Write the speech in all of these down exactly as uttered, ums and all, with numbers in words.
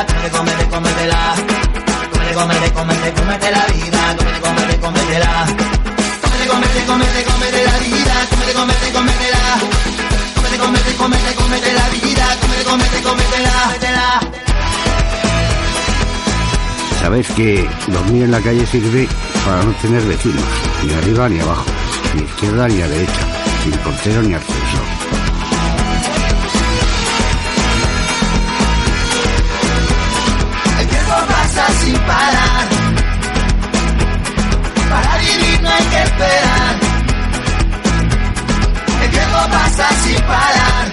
vida, cómete, cómete, cómetela. Cómete, cómete, cómete, cómete la vida, cómete, cómete, cómetela. Cómete, cómete, cómete, cómete la vida, cómete, cómete, cómetela. Cómete, cómete, cómete, cómete la vida, cómete, cómete, cómetela, cómetela. Sabéis que dormir en la calle sirve para no tener vecinos, ni arriba ni abajo, ni izquierda ni a derecha, ni portero ni ascensor. El tiempo pasa sin parar, para vivir no hay que esperar. El tiempo pasa sin parar,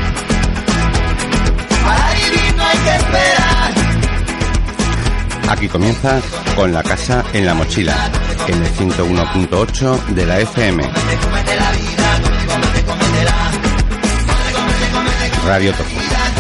para vivir no hay que esperar. Aquí comienza Con la casa en la mochila, en el ciento uno punto ocho de la F M. Radio Topo.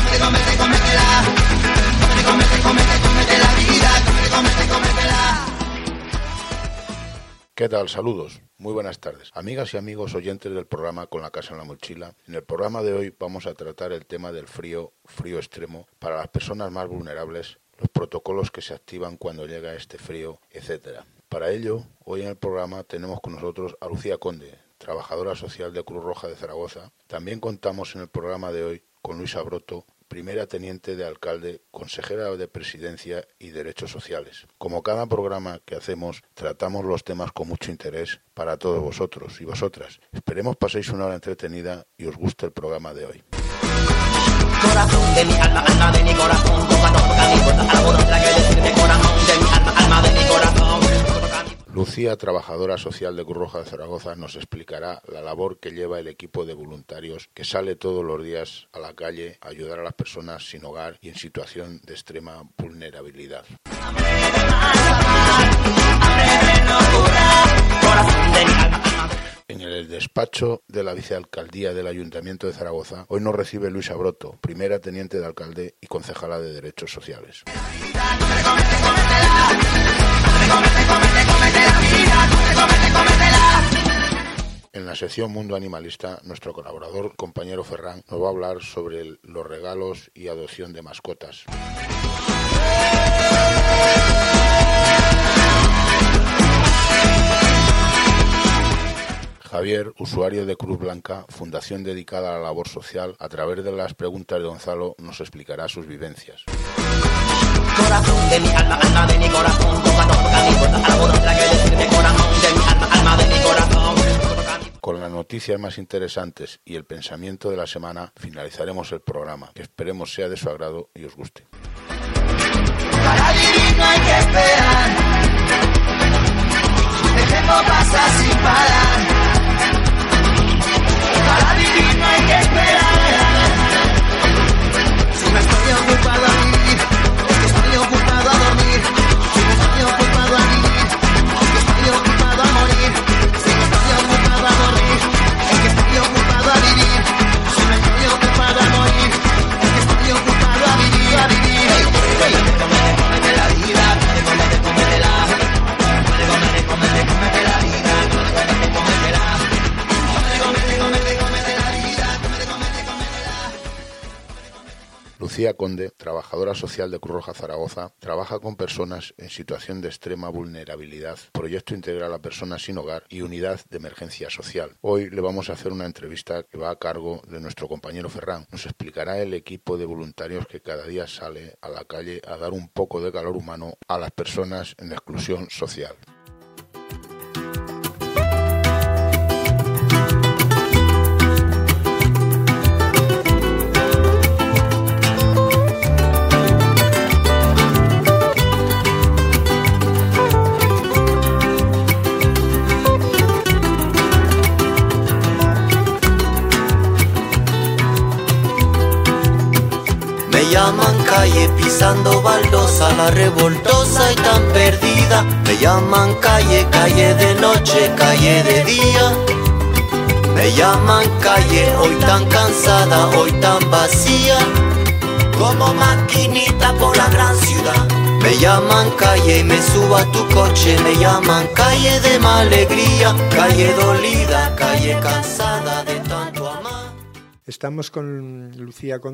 ¿Qué tal? Saludos. Muy buenas tardes. Amigas y amigos oyentes del programa Con la casa en la mochila. En el programa de hoy vamos a tratar el tema del frío, frío extremo, para las personas más vulnerables, los protocolos que se activan cuando llega este frío, etcétera. Para ello, hoy en el programa tenemos con nosotros a Lucía Conde, trabajadora social de Cruz Roja de Zaragoza. También contamos en el programa de hoy con Luisa Broto, primera teniente de alcalde, consejera de Presidencia y Derechos Sociales. Como cada programa que hacemos, tratamos los temas con mucho interés para todos vosotros y vosotras. Esperemos paséis una hora entretenida y os guste el programa de hoy. Corazón de mi alma, alma de mi corazón, toca, toca mi puerta, algo tendrá que decirme, corazón de mi alma, alma de mi corazón. Lucía, trabajadora social de Cruz Roja de Zaragoza, nos explicará la labor que lleva el equipo de voluntarios que sale todos los días a la calle a ayudar a las personas sin hogar y en situación de extrema vulnerabilidad. En el despacho de la vicealcaldía del Ayuntamiento de Zaragoza, hoy nos recibe Luisa Broto, primera teniente de alcalde y concejala de Derechos Sociales. En la sección Mundo Animalista, nuestro colaborador, compañero Ferran, nos va a hablar sobre el, los regalos y adopción de mascotas. Javier, usuario de Cruz Blanca, fundación dedicada a la labor social, a través de las preguntas de Gonzalo, nos explicará sus vivencias. Corazón de mi alma, alma de mi corazón, toca, toca mi puerta, algo tendrá que decirme, corazón de mi alma, alma de mi corazón. Con las noticias más interesantes y el pensamiento de la semana, finalizaremos el programa, que esperemos sea de su agrado y os guste. Para vivir no hay que esperar, el tiempo pasa sin parar. Para vivir no hay que esperar, si no estoy ocupado a vivir, es que estoy ocupado a dormir. Si no estoy ocupado a vivir, es que estoy ocupado a morir. Si no estoy ocupado a dormir, es que estoy ocupado a vivir. Si no estoy ocupado a morir, es que estoy ocupado a vivir, a vivir. Cómete, cómete, cómete la vida, cómete, cómete la, cómete, cómete, cómete, cómete la vida, cómete, cómete la, cómete, cómete, cómete, cómete la vida, cómete, cómete, cómete la. Lucía Conde, trabajadora social de Cruz Roja Zaragoza, trabaja con personas en situación de extrema vulnerabilidad, proyecto integral a personas sin hogar y unidad de emergencia social. Hoy le vamos a hacer una entrevista que va a cargo de nuestro compañero Ferran. Nos explicará el equipo de voluntarios que cada día sale a la calle a dar un poco de calor humano a las personas en exclusión social. Me llaman calle pisando baldosa, la revoltosa y tan perdida. Me llaman calle, calle de noche, calle de día. Me llaman calle, hoy tan cansada, hoy tan vacía, como maquinita por la gran ciudad. Me llaman calle y me subo a tu coche. Me llaman calle de mala alegría, calle dolida, calle cansada de tanto amar. Estamos con Lucía Conde,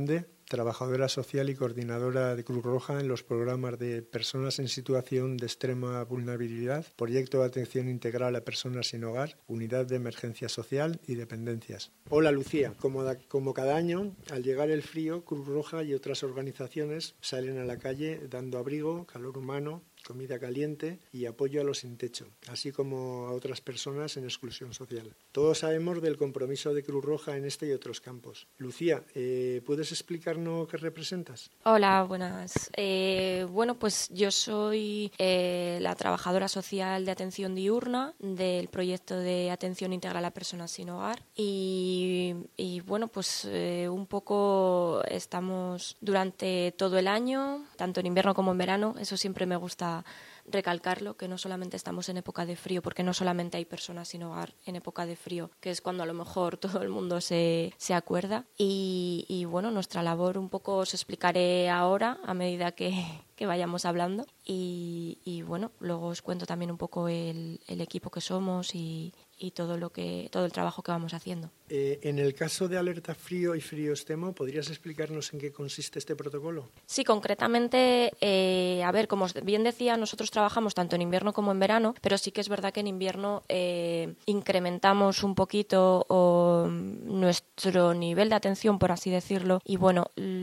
trabajadora social y coordinadora de Cruz Roja en los programas de personas en situación de extrema vulnerabilidad, proyecto de atención integral a personas sin hogar, unidad de emergencia social y dependencias. Hola Lucía, como, da, como cada año, al llegar el frío, Cruz Roja y otras organizaciones salen a la calle dando abrigo, calor humano, comida caliente y apoyo a los sin techo, así como a otras personas en exclusión social. Todos sabemos del compromiso de Cruz Roja en este y otros campos. Lucía, eh, ¿puedes explicarnos qué representas? Hola, buenas. Eh, bueno, pues yo soy eh, la trabajadora social de atención diurna del proyecto de atención integral a personas sin hogar y, y bueno, pues eh, un poco estamos durante todo el año, tanto en invierno como en verano, eso siempre me gusta recalcarlo, que no solamente estamos en época de frío, porque no solamente hay personas sin hogar en época de frío, que es cuando a lo mejor todo el mundo se, se acuerda. Y, y bueno, nuestra labor un poco os explicaré ahora a medida que, que vayamos hablando. Y, y bueno, luego os cuento también un poco el, el equipo que somos y, y todo lo que todo el trabajo que vamos haciendo. Eh, en el caso de alerta frío y frío extremo, ¿podrías explicarnos en qué consiste este protocolo? Sí, concretamente, eh, a ver, como bien decía, nosotros trabajamos tanto en invierno como en verano, pero sí que es verdad que en invierno eh, incrementamos un poquito o, nuestro nivel de atención, por así decirlo, y bueno,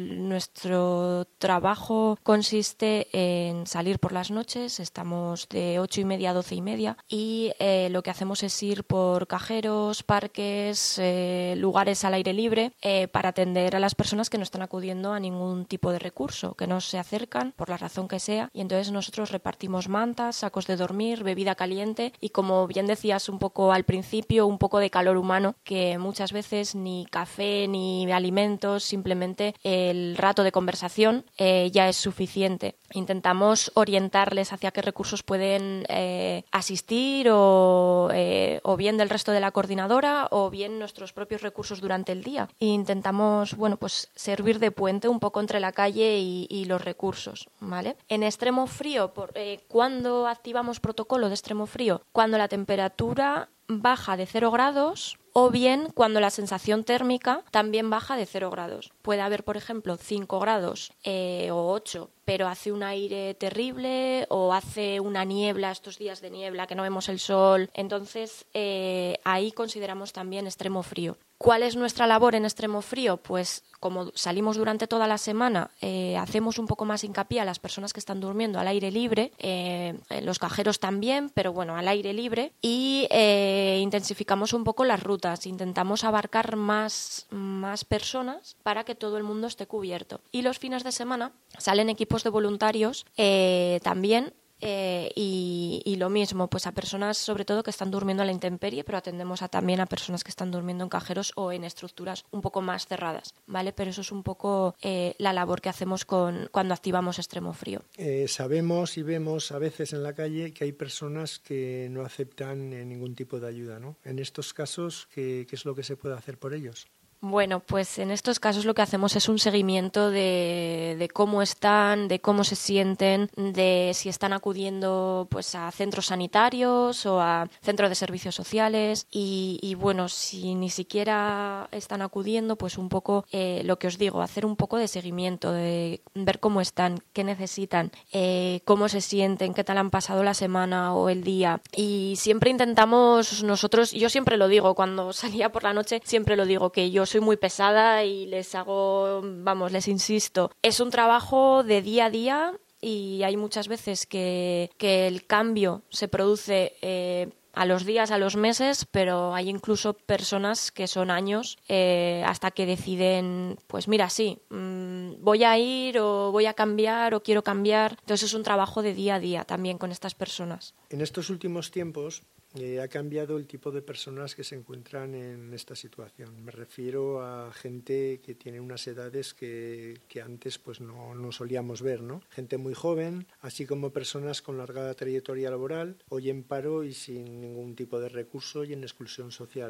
nuestro trabajo consiste en salir por las noches, estamos de ocho y media a doce y media, y eh, lo que hacemos es ir por cajeros, parques, eh, lugares al aire libre eh, para atender a las personas que no están acudiendo a ningún tipo de recurso, que no se acercan por la razón que sea, y entonces nosotros repartimos mantas, sacos de dormir, bebida caliente y, como bien decías un poco al principio, un poco de calor humano, que muchas veces ni café ni alimentos, simplemente el rato de conversación eh, ya es suficiente. Intentamos orientarles hacia qué recursos pueden eh, asistir o, eh, o bien del resto de la coordinadora o bien nuestros propios recursos durante el día. E intentamos, bueno, pues servir de puente un poco entre la calle y, y los recursos, ¿vale? En extremo frío, por, eh, ¿cuándo activamos protocolo de extremo frío? Cuando la temperatura baja de cero grados o bien cuando la sensación térmica también baja de cero grados. Puede haber, por ejemplo, cinco grados eh, o ocho, pero hace un aire terrible o hace una niebla, estos días de niebla que no vemos el sol. Entonces, eh, ahí consideramos también extremo frío. ¿Cuál es nuestra labor en extremo frío? Pues como salimos durante toda la semana, eh, hacemos un poco más hincapié a las personas que están durmiendo al aire libre, eh, los cajeros también, pero bueno, al aire libre, y eh, intensificamos un poco las rutas, intentamos abarcar más, más personas para que todo el mundo esté cubierto. Y los fines de semana salen equipos de voluntarios eh, también, Eh, y, y lo mismo, pues a personas sobre todo que están durmiendo a la intemperie, pero atendemos a, también a personas que están durmiendo en cajeros o en estructuras un poco más cerradas, ¿vale? Pero eso es un poco eh, la labor que hacemos con, cuando activamos extremo frío. Eh, sabemos y vemos a veces en la calle que hay personas que no aceptan eh, ningún tipo de ayuda, ¿no? En estos casos, ¿qué, qué es lo que se puede hacer por ellos? Bueno, pues en estos casos lo que hacemos es un seguimiento de, de cómo están, de cómo se sienten, de si están acudiendo pues a centros sanitarios o a centros de servicios sociales y, y bueno, si ni siquiera están acudiendo, pues un poco eh, lo que os digo, hacer un poco de seguimiento, de ver cómo están, qué necesitan, eh, cómo se sienten, qué tal han pasado la semana o el día. Y siempre intentamos nosotros, yo siempre lo digo, cuando salía por la noche siempre lo digo, que yo soy muy pesada y les hago, vamos, les insisto, es un trabajo de día a día y hay muchas veces que, que el cambio se produce eh, a los días, a los meses, pero hay incluso personas que son años eh, hasta que deciden, pues mira, sí, mmm, voy a ir o voy a cambiar o quiero cambiar. Entonces es un trabajo de día a día también con estas personas. En estos últimos tiempos Eh, ha cambiado el tipo de personas que se encuentran en esta situación. Me refiero a gente que tiene unas edades que, que antes pues no, no solíamos ver, ¿no? Gente muy joven, así como personas con larga trayectoria laboral, hoy en paro y sin ningún tipo de recurso y en exclusión social, ¿no?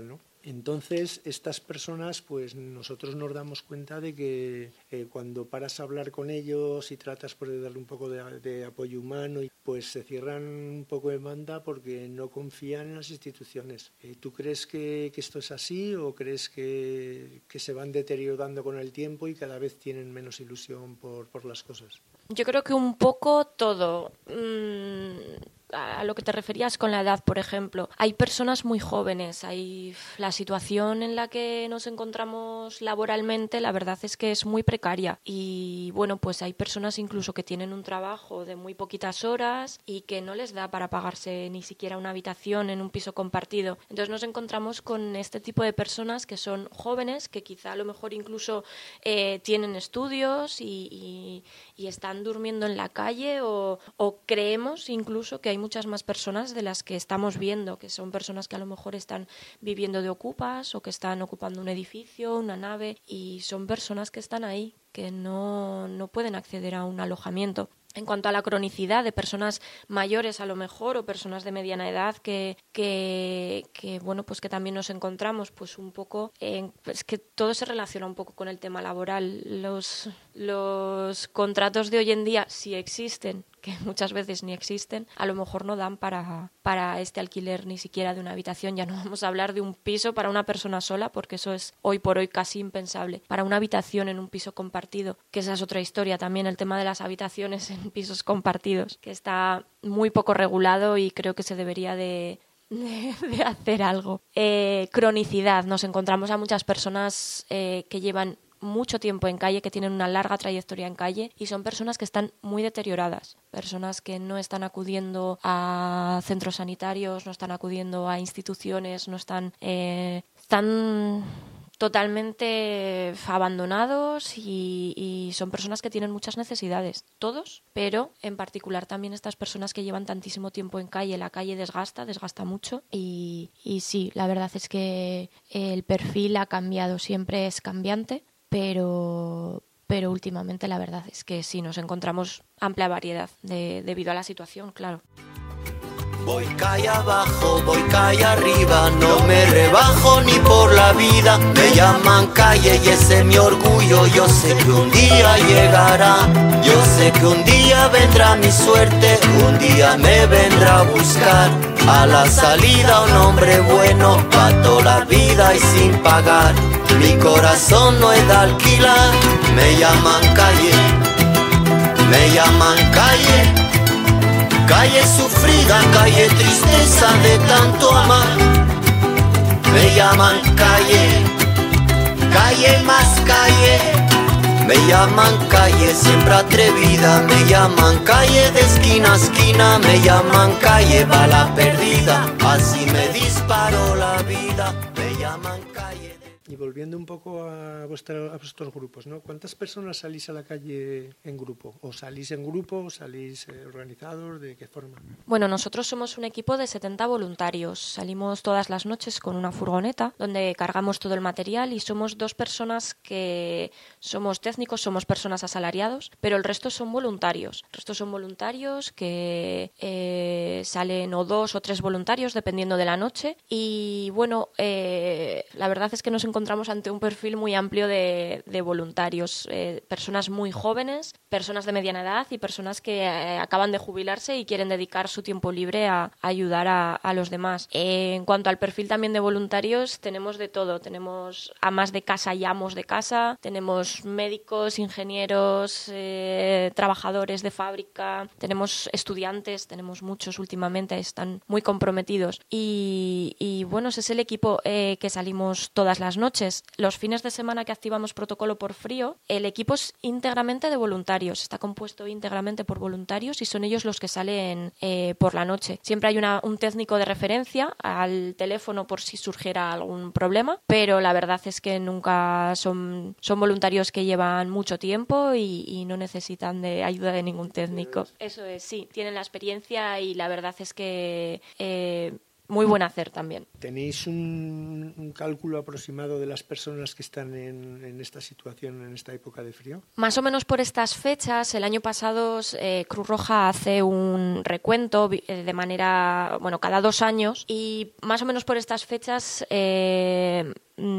Entonces, estas personas, pues nosotros nos damos cuenta de que eh, cuando paras a hablar con ellos y tratas pues, de darle un poco de, de apoyo humano, pues se cierran un poco de banda porque no confían en las instituciones. Eh, ¿Tú crees que, que esto es así o crees que, que se van deteriorando con el tiempo y cada vez tienen menos ilusión por, por las cosas? Yo creo que un poco todo. Mm, a lo que te referías con la edad, por ejemplo. Hay personas muy jóvenes, hay la situación en la que nos encontramos laboralmente, la verdad es que es muy precaria. Y bueno, pues hay personas incluso que tienen un trabajo de muy poquitas horas y que no les da para pagarse ni siquiera una habitación en un piso compartido. Entonces nos encontramos con este tipo de personas que son jóvenes, que quizá a lo mejor incluso eh, tienen estudios y, y, y están durmiendo en la calle o, o creemos incluso que hay muchas más personas de las que estamos viendo, que son personas que a lo mejor están viviendo de ocupas o que están ocupando un edificio, una nave, y son personas que están ahí, que no, no pueden acceder a un alojamiento. En cuanto a la cronicidad de personas mayores a lo mejor o personas de mediana edad que, que, que bueno, pues que también nos encontramos pues un poco, en, es que todo se relaciona un poco con el tema laboral. Los, los contratos de hoy en día, si existen, que muchas veces ni existen, a lo mejor no dan para, para este alquiler ni siquiera de una habitación. Ya no vamos a hablar de un piso para una persona sola, porque eso es hoy por hoy casi impensable. Para una habitación en un piso compartido, que esa es otra historia también, el tema de las habitaciones en pisos compartidos, que está muy poco regulado y creo que se debería de... De, de hacer algo. Eh, cronicidad. Nos encontramos a muchas personas eh, que llevan mucho tiempo en calle, que tienen una larga trayectoria en calle y son personas que están muy deterioradas, personas que no están acudiendo a centros sanitarios, no están acudiendo a instituciones, no están... Eh, están totalmente abandonados y, y son personas que tienen muchas necesidades, todos, pero en particular también estas personas que llevan tantísimo tiempo en calle. La calle desgasta, desgasta mucho y, y sí, la verdad es que el perfil ha cambiado, siempre es cambiante, pero, pero últimamente la verdad es que sí, nos encontramos amplia variedad de, debido a la situación, claro. Voy calle abajo, voy calle arriba, no me rebajo ni por la vida. Me llaman calle y ese es mi orgullo, yo sé que un día llegará. Yo sé que un día vendrá mi suerte, un día me vendrá a buscar. A la salida un hombre bueno, pa' toda la vida y sin pagar. Mi corazón no es de alquilar, me llaman calle, me llaman calle. Calle sufrida, calle tristeza de tanto amar. Me llaman calle, calle más calle. Me llaman calle siempre atrevida. Me llaman calle de esquina a esquina. Me llaman calle bala perdida. Así me disparó la vida. Me llaman calle. Y volviendo un poco a, vuestra, a vuestros grupos, ¿no? ¿Cuántas personas salís a la calle en grupo? ¿O salís en grupo o salís eh, organizados? ¿De qué forma? Bueno, nosotros somos un equipo de setenta voluntarios. Salimos todas las noches con una furgoneta donde cargamos todo el material y somos dos personas que somos técnicos, somos personas asalariados, pero el resto son voluntarios. El resto son voluntarios que eh, salen o dos o tres voluntarios dependiendo de la noche y bueno, eh, la verdad es que nos encontramos encontramos ante un perfil muy amplio de, de voluntarios, eh, personas muy jóvenes, personas de mediana edad y personas que eh, acaban de jubilarse y quieren dedicar su tiempo libre a, a ayudar a, a los demás. Eh, en cuanto al perfil también de voluntarios, tenemos de todo. Tenemos amas de casa y amos de casa, tenemos médicos, ingenieros, eh, trabajadores de fábrica, tenemos estudiantes, tenemos muchos últimamente, están muy comprometidos. Y, y bueno, ese es el equipo eh, que salimos todas las noches. Los fines de semana que activamos protocolo por frío, el equipo es íntegramente de voluntarios, está compuesto íntegramente por voluntarios y son ellos los que salen eh, por la noche. Siempre hay una, un técnico de referencia al teléfono por si surgiera algún problema, pero la verdad es que nunca son, son voluntarios que llevan mucho tiempo y, y no necesitan de ayuda de ningún técnico. Eso es, sí, tienen la experiencia y la verdad es que... Eh, muy buen hacer también. ¿Tenéis un, un cálculo aproximado de las personas que están en, en esta situación, en esta época de frío? Más o menos por estas fechas, el año pasado eh, Cruz Roja hace un recuento eh, de manera, bueno, cada dos años, y más o menos por estas fechas eh,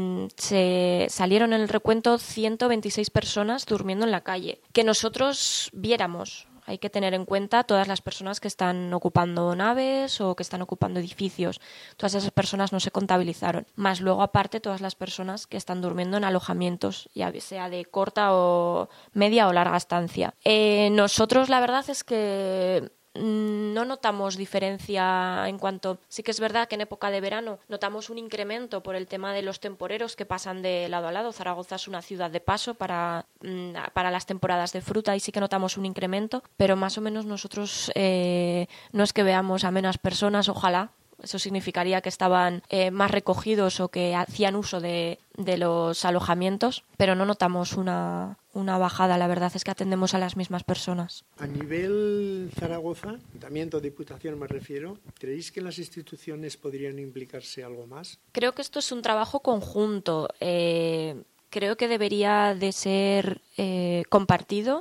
se salieron en el recuento ciento veintiséis personas durmiendo en la calle, que nosotros viéramos. Hay que tener en cuenta todas las personas que están ocupando naves o que están ocupando edificios. Todas esas personas no se contabilizaron. Más luego, aparte, todas las personas que están durmiendo en alojamientos, ya sea de corta o media o larga estancia. Eh, nosotros, la verdad es que no notamos diferencia en cuanto... Sí que es verdad que en época de verano notamos un incremento por el tema de los temporeros que pasan de lado a lado. Zaragoza es una ciudad de paso para, para las temporadas de fruta y sí que notamos un incremento, pero más o menos nosotros eh, no es que veamos a menos personas, ojalá. Eso significaría que estaban eh, más recogidos o que hacían uso de, de los alojamientos, pero no notamos una, una bajada. La verdad es que atendemos a las mismas personas. A nivel Zaragoza, Ayuntamiento, Diputación me refiero, ¿creéis que las instituciones podrían implicarse algo más? Creo que esto es un trabajo conjunto. Eh, creo que debería de ser eh, compartido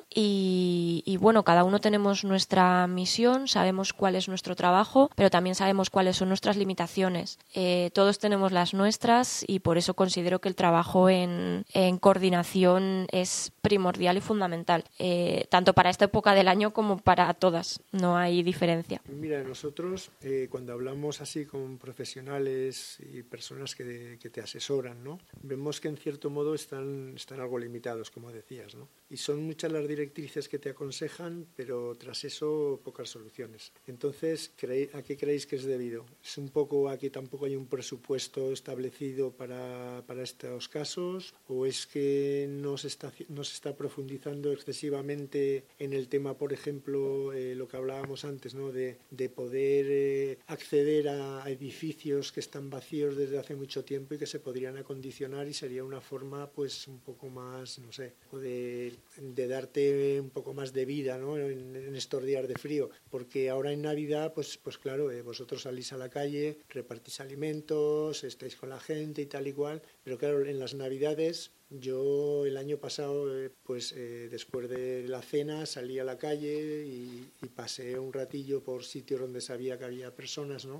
y, y bueno, cada uno tenemos nuestra misión, sabemos cuál es nuestro trabajo, pero también sabemos cuáles son nuestras limitaciones. Eh, todos tenemos las nuestras y por eso considero que el trabajo en, en coordinación es primordial y fundamental, eh, tanto para esta época del año como para todas, no hay diferencia. Mira, nosotros eh, cuando hablamos así con profesionales y personas que, de, que te asesoran, ¿no? Vemos que en cierto modo están, están algo limitados, como decías, ¿no? Y son muchas las directrices que te aconsejan, pero tras eso pocas soluciones. Entonces, ¿a qué creéis que es debido? ¿Es un poco a que tampoco hay un presupuesto establecido para, para estos casos? ¿O es que no se está, no se está profundizando excesivamente en el tema, por ejemplo, eh, lo que hablábamos antes, ¿no? de, de poder eh, acceder a, a edificios que están vacíos desde hace mucho tiempo y que se podrían acondicionar y sería una forma pues un poco más, no sé, de, de darte un poco más de vida, ¿no? en, en estos días de frío, porque ahora en Navidad pues, pues claro, eh, vosotros salís a la calle, repartís alimentos, estáis con la gente y tal y cual, pero claro, en las Navidades yo el año pasado, eh, pues eh, después de la cena salí a la calle y, y pasé un ratillo por sitios donde sabía que había personas, ¿no?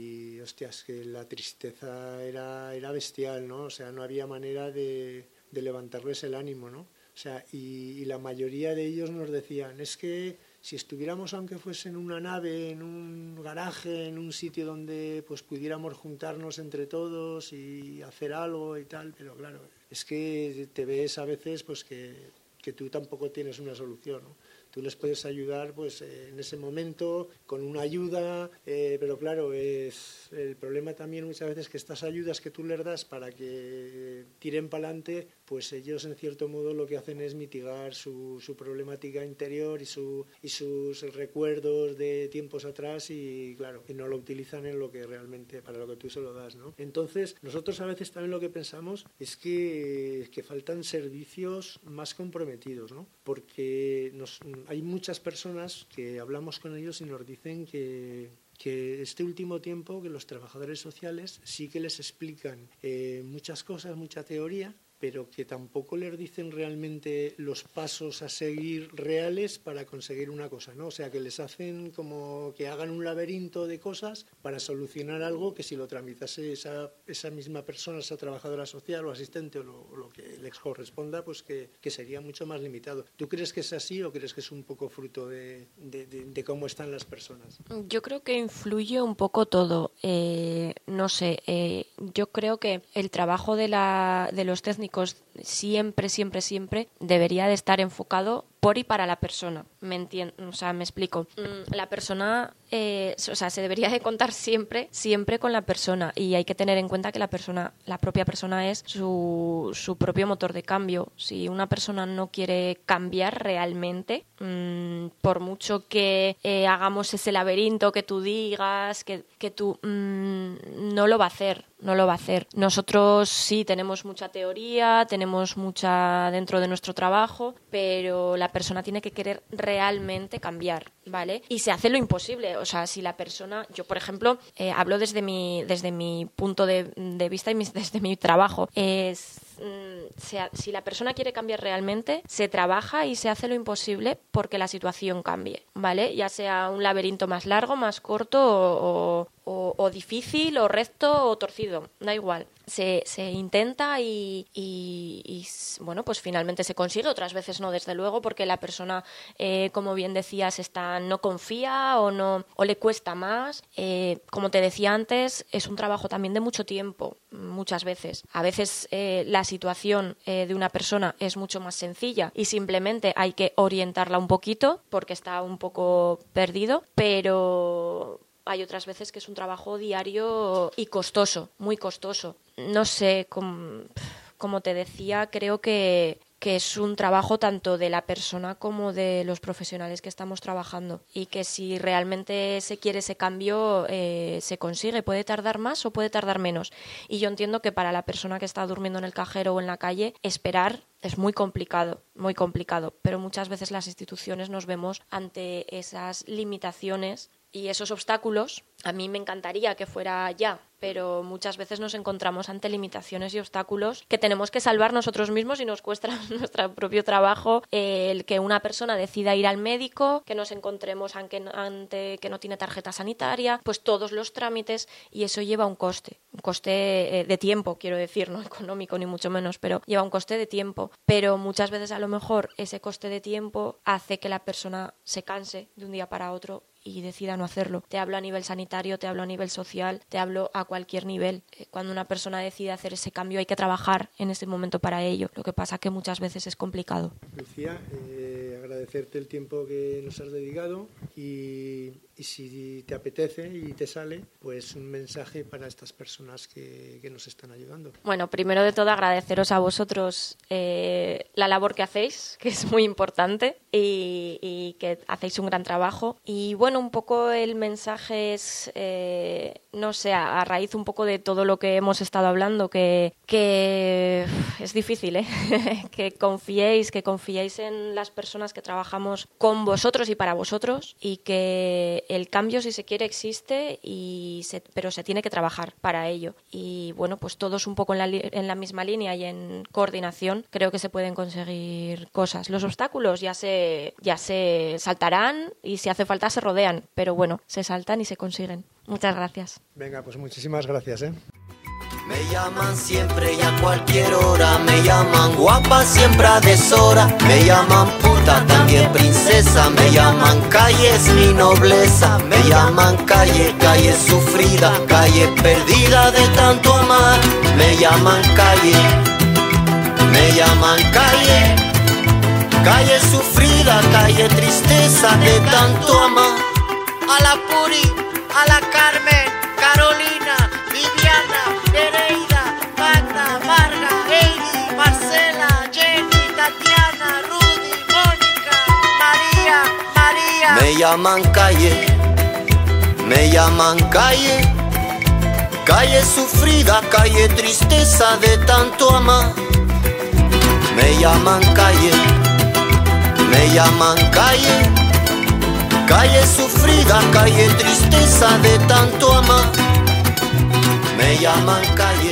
Y hostias, que la tristeza era, era bestial, ¿no? O sea, no había manera de, de levantarles el ánimo, ¿no? O sea, y, y la mayoría de ellos nos decían, es que si estuviéramos, aunque fuese en una nave, en un garaje, en un sitio donde pues pudiéramos juntarnos entre todos y hacer algo y tal, pero claro, es que te ves a veces pues que, que tú tampoco tienes una solución, ¿no? Tú les puedes ayudar pues en ese momento con una ayuda, eh, pero claro, es el problema también muchas veces que estas ayudas que tú les das para que tiren para adelante, pues ellos en cierto modo lo que hacen es mitigar su, su problemática interior y, su, y sus recuerdos de tiempos atrás y claro, y no lo utilizan en lo que realmente, para lo que tú se lo das, ¿no? Entonces, nosotros a veces también lo que pensamos es que, que faltan servicios más comprometidos, ¿no? Porque nos, hay muchas personas que hablamos con ellos y nos dicen que que este último tiempo que los trabajadores sociales sí que les explican eh, muchas cosas, mucha teoría, pero que tampoco les dicen realmente los pasos a seguir reales para conseguir una cosa, ¿no? O sea, que les hacen como que hagan un laberinto de cosas para solucionar algo que si lo tramitase esa, esa misma persona, esa trabajadora social o asistente o lo, o lo que les corresponda, pues que, que sería mucho más limitado. ¿Tú crees que es así o crees que es un poco fruto de, de, de, de cómo están las personas? Yo creo que influye un poco todo. Eh, no sé, eh, yo creo que el trabajo de, la, de los técnicos siempre, siempre, siempre debería de estar enfocado por y para la persona. Me entiendo, o sea, me explico. La persona, eh, o sea, se debería de contar siempre, siempre con la persona y hay que tener en cuenta que la persona, la propia persona es su, su propio motor de cambio. Si una persona no quiere cambiar realmente, mmm, por mucho que eh, hagamos ese laberinto que tú digas, que, que tú mmm, no lo va a hacer. No lo va a hacer. Nosotros sí tenemos mucha teoría, tenemos tenemos mucha dentro de nuestro trabajo, pero la persona tiene que querer realmente cambiar, ¿vale? Y se hace lo imposible. O sea, si la persona, yo por ejemplo, eh, hablo desde mi, desde mi punto de, de vista y mis, desde mi trabajo, es... Sea, si la persona quiere cambiar realmente, se trabaja y se hace lo imposible porque la situación cambie, ¿vale? Ya sea un laberinto más largo, más corto o, o, o difícil o recto o torcido, da igual. Se, se intenta y, y, y, bueno, pues finalmente se consigue. Otras veces no, desde luego, porque la persona, eh, como bien decías, está, no confía o, no, o le cuesta más. Eh, como te decía antes, es un trabajo también de mucho tiempo, muchas veces. A veces eh, la situación eh, de una persona es mucho más sencilla y simplemente hay que orientarla un poquito porque está un poco perdido, pero... hay otras veces que es un trabajo diario y costoso, muy costoso. No sé, como, como te decía, creo que, que es un trabajo tanto de la persona como de los profesionales que estamos trabajando y que si realmente se quiere ese cambio, eh, se consigue. Puede tardar más o puede tardar menos. Y yo entiendo que para la persona que está durmiendo en el cajero o en la calle, esperar es muy complicado, muy complicado. Pero muchas veces las instituciones nos vemos ante esas limitaciones y esos obstáculos. A mí me encantaría que fuera ya, pero muchas veces nos encontramos ante limitaciones y obstáculos que tenemos que salvar nosotros mismos y nos cuesta nuestro propio trabajo eh, el que una persona decida ir al médico, que nos encontremos ante, ante que no tiene tarjeta sanitaria, pues todos los trámites, y eso lleva un coste, un coste eh, de tiempo, quiero decir, no económico ni mucho menos, pero lleva un coste de tiempo. Pero muchas veces a lo mejor ese coste de tiempo hace que la persona se canse de un día para otro y decida no hacerlo. Te hablo a nivel sanitario, te hablo a nivel social, te hablo a cualquier nivel. Cuando una persona decide hacer ese cambio hay que trabajar en ese momento para ello. Lo que pasa que muchas veces es complicado. Lucía, eh, agradecerte el tiempo que nos has dedicado y, y si te apetece y te sale, pues un mensaje para estas personas que, que nos están ayudando. Bueno, primero de todo agradeceros a vosotros eh, la labor que hacéis, que es muy importante y, y que hacéis un gran trabajo. Y bueno, un poco el mensaje es, eh, no sé, a, a raíz un poco de todo lo que hemos estado hablando, que, que es difícil, ¿eh? que confiéis, que confiéis en las personas que trabajamos con vosotros y para vosotros, y que el cambio, si se quiere, existe, y se, pero se tiene que trabajar para ello. Y bueno, pues todos un poco en la, en la misma línea y en coordinación, creo que se pueden conseguir cosas. Los obstáculos ya se, ya se saltarán y si hace falta se rodean, pero bueno, se saltan y se consiguen. Muchas gracias. Venga, pues muchísimas gracias, ¿eh? Me llaman siempre y a cualquier hora, me llaman guapa siempre a deshora, me llaman puta también princesa, me llaman calle es mi nobleza, me llaman calle, calle sufrida, calle perdida de tanto amar, me llaman calle, me llaman calle, calle sufrida, calle tristeza de tanto amar. A la Puri, a la Carmen, Carolina, Viviana, Nereida, Magna, Marga, Heidi, Marcela, Jenny, Tatiana, Rudy, Mónica, María, María. Me llaman calle, me llaman calle, calle sufrida, calle tristeza de tanto amar. Me llaman calle, me llaman calle, calle sufrida, calle tristeza de tanto amar. Me llaman calle,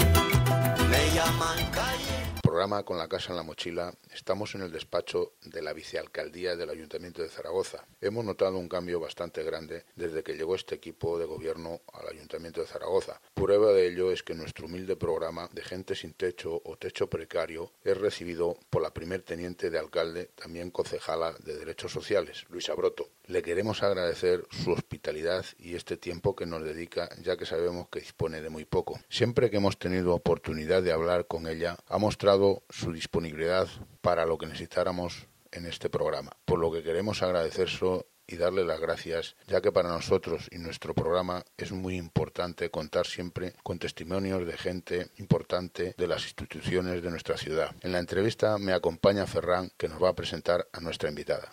me llaman calle. Programa Con la Casa en la Mochila. Estamos en el despacho de la vicealcaldía del Ayuntamiento de Zaragoza. Hemos notado un cambio bastante grande desde que llegó este equipo de gobierno al Ayuntamiento de Zaragoza. Prueba de ello es que nuestro humilde programa de gente sin techo o techo precario es recibido por la primer teniente de alcalde, también concejala de Derechos Sociales, Luisa Broto. Le queremos agradecer su hospitalidad y este tiempo que nos dedica, ya que sabemos que dispone de muy poco. Siempre que hemos tenido oportunidad de hablar con ella, ha mostrado su disponibilidad para lo que necesitáramos en este programa, por lo que queremos agradecerlo y darle las gracias, ya que para nosotros y nuestro programa es muy importante contar siempre con testimonios de gente importante de las instituciones de nuestra ciudad. En la entrevista me acompaña Ferran, que nos va a presentar a nuestra invitada.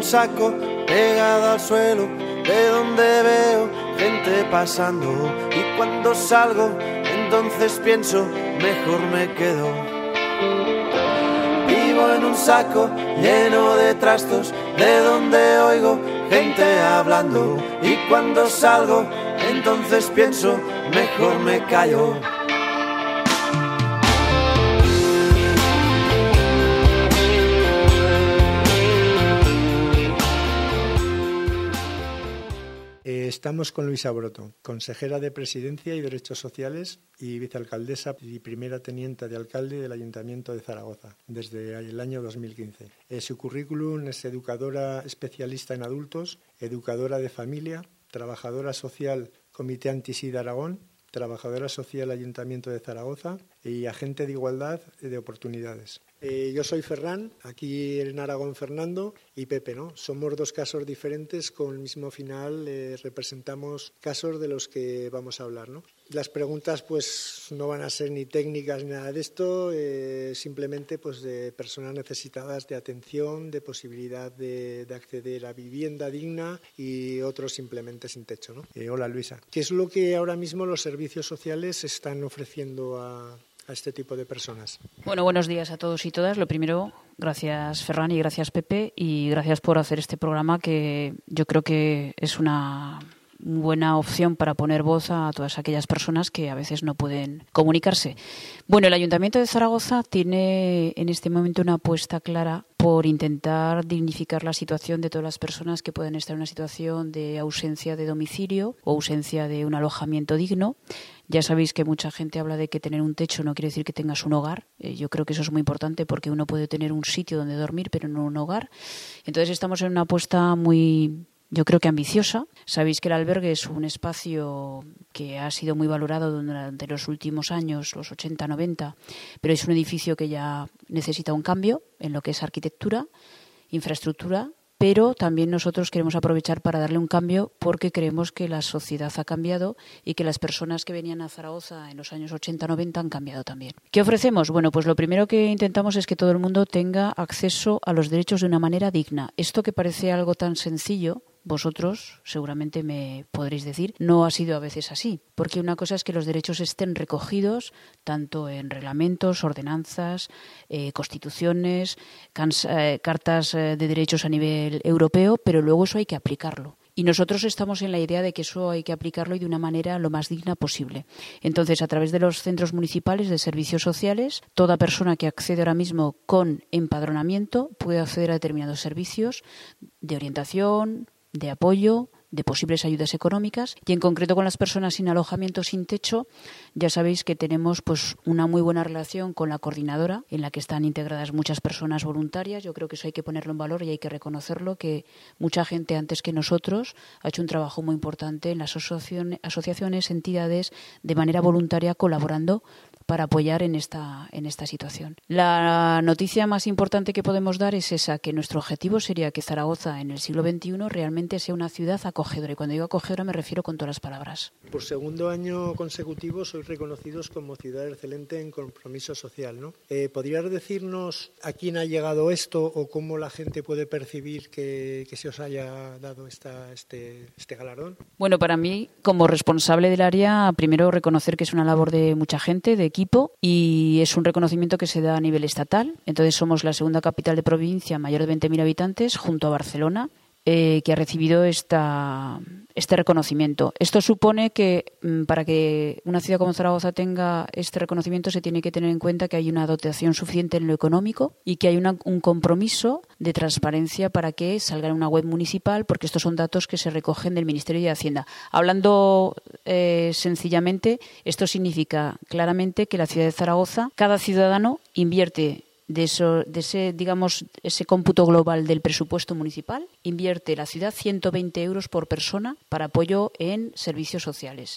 un saco pegado al suelo, de donde veo gente pasando, y cuando salgo entonces pienso, mejor me quedo. Vivo en un saco lleno de trastos, de donde oigo gente hablando, y cuando salgo entonces pienso, mejor me callo. Estamos con Luisa Broto, consejera de Presidencia y Derechos Sociales y vicealcaldesa y primera teniente de alcalde del Ayuntamiento de Zaragoza desde el año dos mil quince. Eh, su currículum es educadora especialista en adultos, educadora de familia, trabajadora social Comité Anti-Sida Aragón, trabajadora social Ayuntamiento de Zaragoza y agente de igualdad de oportunidades. Eh, yo soy Ferran, aquí en Aragón Fernando y Pepe, ¿no? Somos dos casos diferentes con el mismo final, eh, representamos casos de los que vamos a hablar, ¿no? Las preguntas pues no van a ser ni técnicas ni nada de esto, eh, simplemente pues de personas necesitadas de atención, de posibilidad de, de acceder a vivienda digna y otros simplemente sin techo, ¿no? Eh, hola Luisa, ¿qué es lo que ahora mismo los servicios sociales están ofreciendo a a este tipo de personas? Bueno, buenos días a todos y todas. Lo primero, gracias Ferran y gracias Pepe, y gracias por hacer este programa, que yo creo que es una buena opción para poner voz a todas aquellas personas que a veces no pueden comunicarse. Bueno, el Ayuntamiento de Zaragoza tiene en este momento una apuesta clara por intentar dignificar la situación de todas las personas que pueden estar en una situación de ausencia de domicilio o ausencia de un alojamiento digno. Ya sabéis que mucha gente habla de que tener un techo no quiere decir que tengas un hogar. Eh, yo creo que eso es muy importante, porque uno puede tener un sitio donde dormir, pero no un hogar. Entonces estamos en una apuesta muy, yo creo que ambiciosa. Sabéis que el albergue es un espacio que ha sido muy valorado durante los últimos años, los ochenta, noventa, pero es un edificio que ya necesita un cambio en lo que es arquitectura, infraestructura, pero también nosotros queremos aprovechar para darle un cambio, porque creemos que la sociedad ha cambiado y que las personas que venían a Zaragoza en los años ochenta, noventa han cambiado también. ¿Qué ofrecemos? Bueno, pues lo primero que intentamos es que todo el mundo tenga acceso a los derechos de una manera digna. Esto que parece algo tan sencillo, vosotros seguramente me podréis decir, no ha sido a veces así, porque una cosa es que los derechos estén recogidos tanto en reglamentos, ordenanzas, eh, constituciones, cans, eh, cartas eh, de derechos a nivel europeo, pero luego eso hay que aplicarlo. Y nosotros estamos en la idea de que eso hay que aplicarlo y de una manera lo más digna posible. Entonces, a través de los centros municipales de servicios sociales, toda persona que accede ahora mismo con empadronamiento puede acceder a determinados servicios de orientación, de apoyo, de posibles ayudas económicas, y en concreto con las personas sin alojamiento, sin techo, ya sabéis que tenemos pues una muy buena relación con la coordinadora, en la que están integradas muchas personas voluntarias. Yo creo que eso hay que ponerlo en valor y hay que reconocerlo, que mucha gente antes que nosotros ha hecho un trabajo muy importante en las asociaciones, asociaciones entidades, de manera voluntaria, colaborando para apoyar en esta, en esta situación. La noticia más importante que podemos dar es esa, que nuestro objetivo sería que Zaragoza en el siglo veintiuno realmente sea una ciudad acogedora, y cuando digo acogedora me refiero con todas las palabras. Por segundo año consecutivo sois reconocidos como ciudad excelente en compromiso social, ¿no? Eh, ¿Podrías decirnos a quién ha llegado esto o cómo la gente puede percibir que, que se os haya dado esta, este, este galardón? Bueno, para mí, como responsable del área, primero reconocer que es una labor de mucha gente, de equipo, y es un reconocimiento que se da a nivel estatal. Entonces somos la segunda capital de provincia mayor de veinte mil habitantes, junto a Barcelona, eh, que ha recibido esta, este reconocimiento. Esto supone que para que una ciudad como Zaragoza tenga este reconocimiento se tiene que tener en cuenta que hay una dotación suficiente en lo económico y que hay una, un compromiso de transparencia para que salga en una web municipal, porque estos son datos que se recogen del Ministerio de Hacienda. Hablando eh, sencillamente, esto significa claramente que la ciudad de Zaragoza, cada ciudadano invierte de, eso, de ese, digamos, ese cómputo global del presupuesto municipal, invierte la ciudad ciento veinte euros por persona para apoyo en servicios sociales.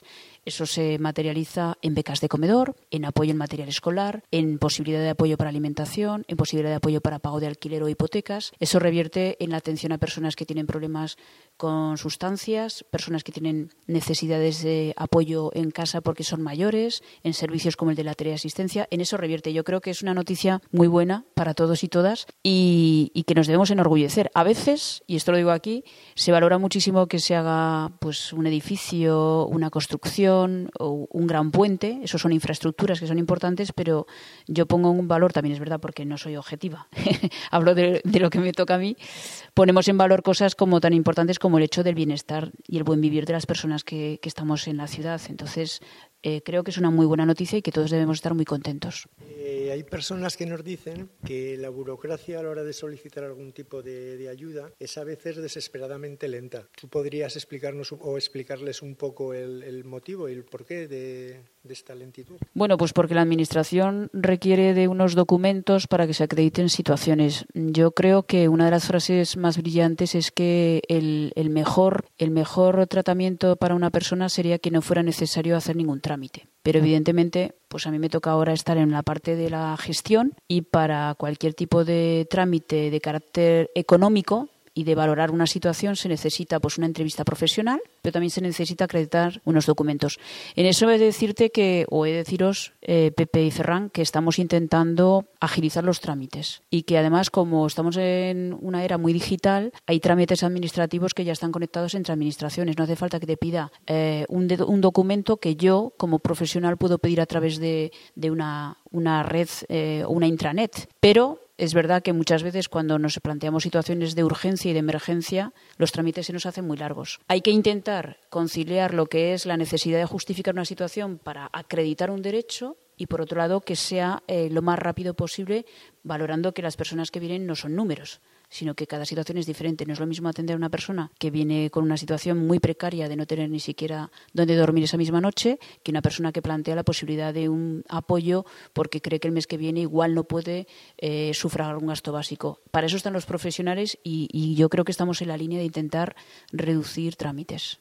Eso se materializa en becas de comedor, en apoyo en material escolar, en posibilidad de apoyo para alimentación, en posibilidad de apoyo para pago de alquiler o hipotecas. Eso revierte en la atención a personas que tienen problemas con sustancias, personas que tienen necesidades de apoyo en casa porque son mayores, en servicios como el de la teleasistencia. En eso revierte. Yo creo que es una noticia muy buena para todos y todas y, y que nos debemos enorgullecer. A veces, y esto lo digo aquí, se valora muchísimo que se haga pues un edificio, una construcción o un gran puente. Eso son infraestructuras que son importantes, pero yo pongo un valor, también es verdad porque no soy objetiva, hablo de, de lo que me toca a mí, ponemos en valor cosas como tan importantes como el hecho del bienestar y el buen vivir de las personas que, que estamos en la ciudad. Entonces, eh, creo que es una muy buena noticia y que todos debemos estar muy contentos. Eh, hay personas que nos dicen que la burocracia a la hora de solicitar algún tipo de, de ayuda es a veces desesperadamente lenta. ¿Tú podrías explicarnos o explicarles un poco el, el motivo y el porqué de, de esta lentitud? Bueno, pues porque la Administración requiere de unos documentos para que se acrediten situaciones. Yo creo que una de las frases más brillantes es que el, el mejor, el mejor tratamiento para una persona sería que no fuera necesario hacer ningún trámite. Pero evidentemente, pues a mí me toca ahora estar en la parte de la gestión y para cualquier tipo de trámite de carácter económico y de valorar una situación se necesita pues una entrevista profesional, pero también se necesita acreditar unos documentos. En eso he de decirte que, o he de deciros, eh, Pepe y Ferran, que estamos intentando agilizar los trámites y que además, como estamos en una era muy digital, hay trámites administrativos que ya están conectados entre administraciones. No hace falta que te pida eh, un, de, un documento que yo, como profesional, puedo pedir a través de, de una, una red eh, o una intranet, pero es verdad que muchas veces cuando nos planteamos situaciones de urgencia y de emergencia, los trámites se nos hacen muy largos. Hay que intentar conciliar lo que es la necesidad de justificar una situación para acreditar un derecho y, por otro lado, que sea eh, lo más rápido posible, valorando que las personas que vienen no son números, sino que cada situación es diferente. No es lo mismo atender a una persona que viene con una situación muy precaria de no tener ni siquiera dónde dormir esa misma noche que una persona que plantea la posibilidad de un apoyo porque cree que el mes que viene igual no puede eh, sufragar un gasto básico. Para eso están los profesionales y, y yo creo que estamos en la línea de intentar reducir trámites.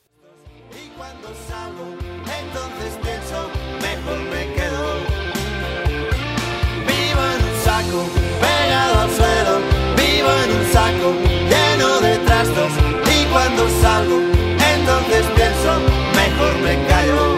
Y cuando salgo, entonces pienso, mejor me quedo. Vivo en un saco, pegado al suelo. Vivo en un saco lleno de trastos y cuando salgo, entonces pienso, mejor me callo.